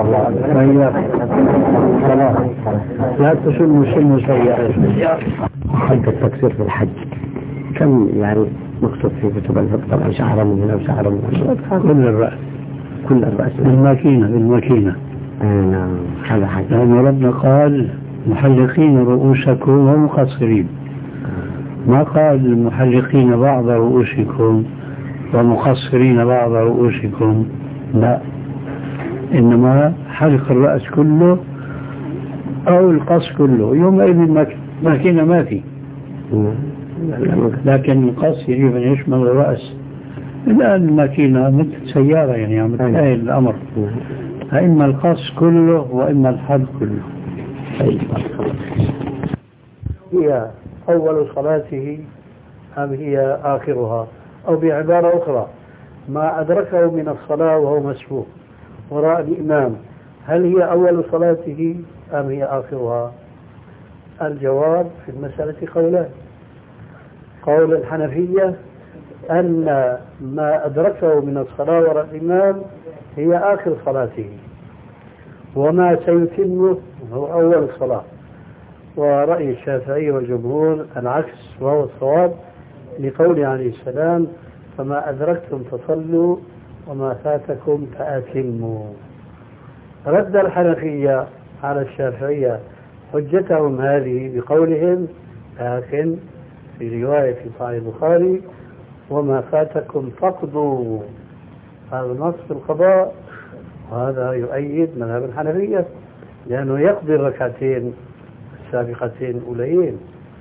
لا تسلوا سن سيئة. حد التكسير في الحج كم يعني مكتوب في كتب الفقه؟ طبعا شعر من هنا وشعر من هنا. كل الرأس كل الرأس بالماكينة بالماكينة. نعم هذا حاجة. لأن ربنا قال محلقين رؤوسكم ومقصرين، ما قال المحلقين بعض رؤوسكم ومقصرين بعض رؤوسكم، لا، إنما حلق الرأس كله أو القص كله، يومئذ ماكينة ما في، لكن القص يجب أن يشمل الرأس. الآن الماكينة مثل سيارة يعني عم تسهل الأمر، فإما القص كله وإما الحلق كله. هي أول صلاته أم هي آخرها؟ أو بعبارة أخرى، ما أدركه من الصلاة وهو مسبوق وراء الإمام، هل هي أول صلاته أم هي آخرها؟ الجواب في المسألة قولان. قول الحنفية أن ما أدركه من الصلاة وراء الإمام هي آخر صلاته، وما سيتمه هو أول الصلاة. ورأي الشافعي والجمهور العكس وهو الصواب، لقوله عليه السلام: فما أدركتم فصلوا وما فاتكم فأتموا. رد الحنفية على الشافعية حجتهم هذه بقولهم: لكن في رواية في صحيح البخاري: وما فاتكم فقدوا. هذا نص في القضاء، وهذا يؤيد مذهب الحنفية، لأنه يقضي الركعتين السابقتين الأوليين.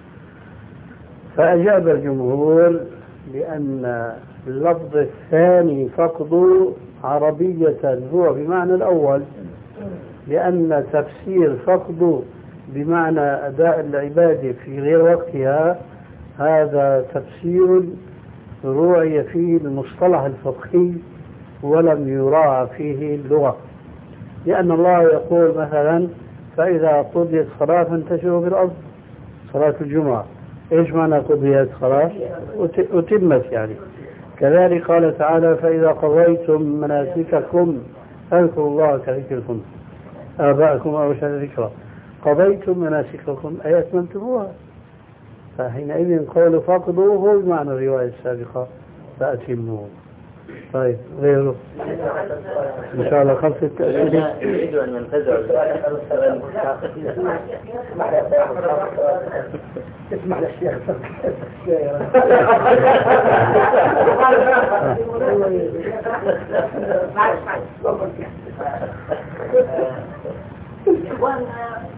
فأجاب الجمهور بأن اللفظ الثاني فقدوا عربية هو بمعنى الأول، لأن تفسير فقدوا بمعنى أداء العبادة في غير وقتها هذا تفسير روعي فيه المصطلح الفقهي ولم يراعى فيه اللغة، لأن الله يقول مثلا: فإذا قضيت الصلاة فانتشروا في الأرض، صلاة الجمعة. إيش معنى قضيت الصلاة؟ أتمت يعني. كذلك قال تعالى: فإذا قضيتم مناسككم فاذكروا الله كذكركم آباءكم أو أشد ذكرا. قضيتم مناسككم أي أتممتموها، فحينئذ قول فقدوا هو بمعنى الرواية السابقة فأتموه. طيب غيره إن شاء الله خمسة أسئلة. يريد أن ينتزع اسمع للشيخ. إخواننا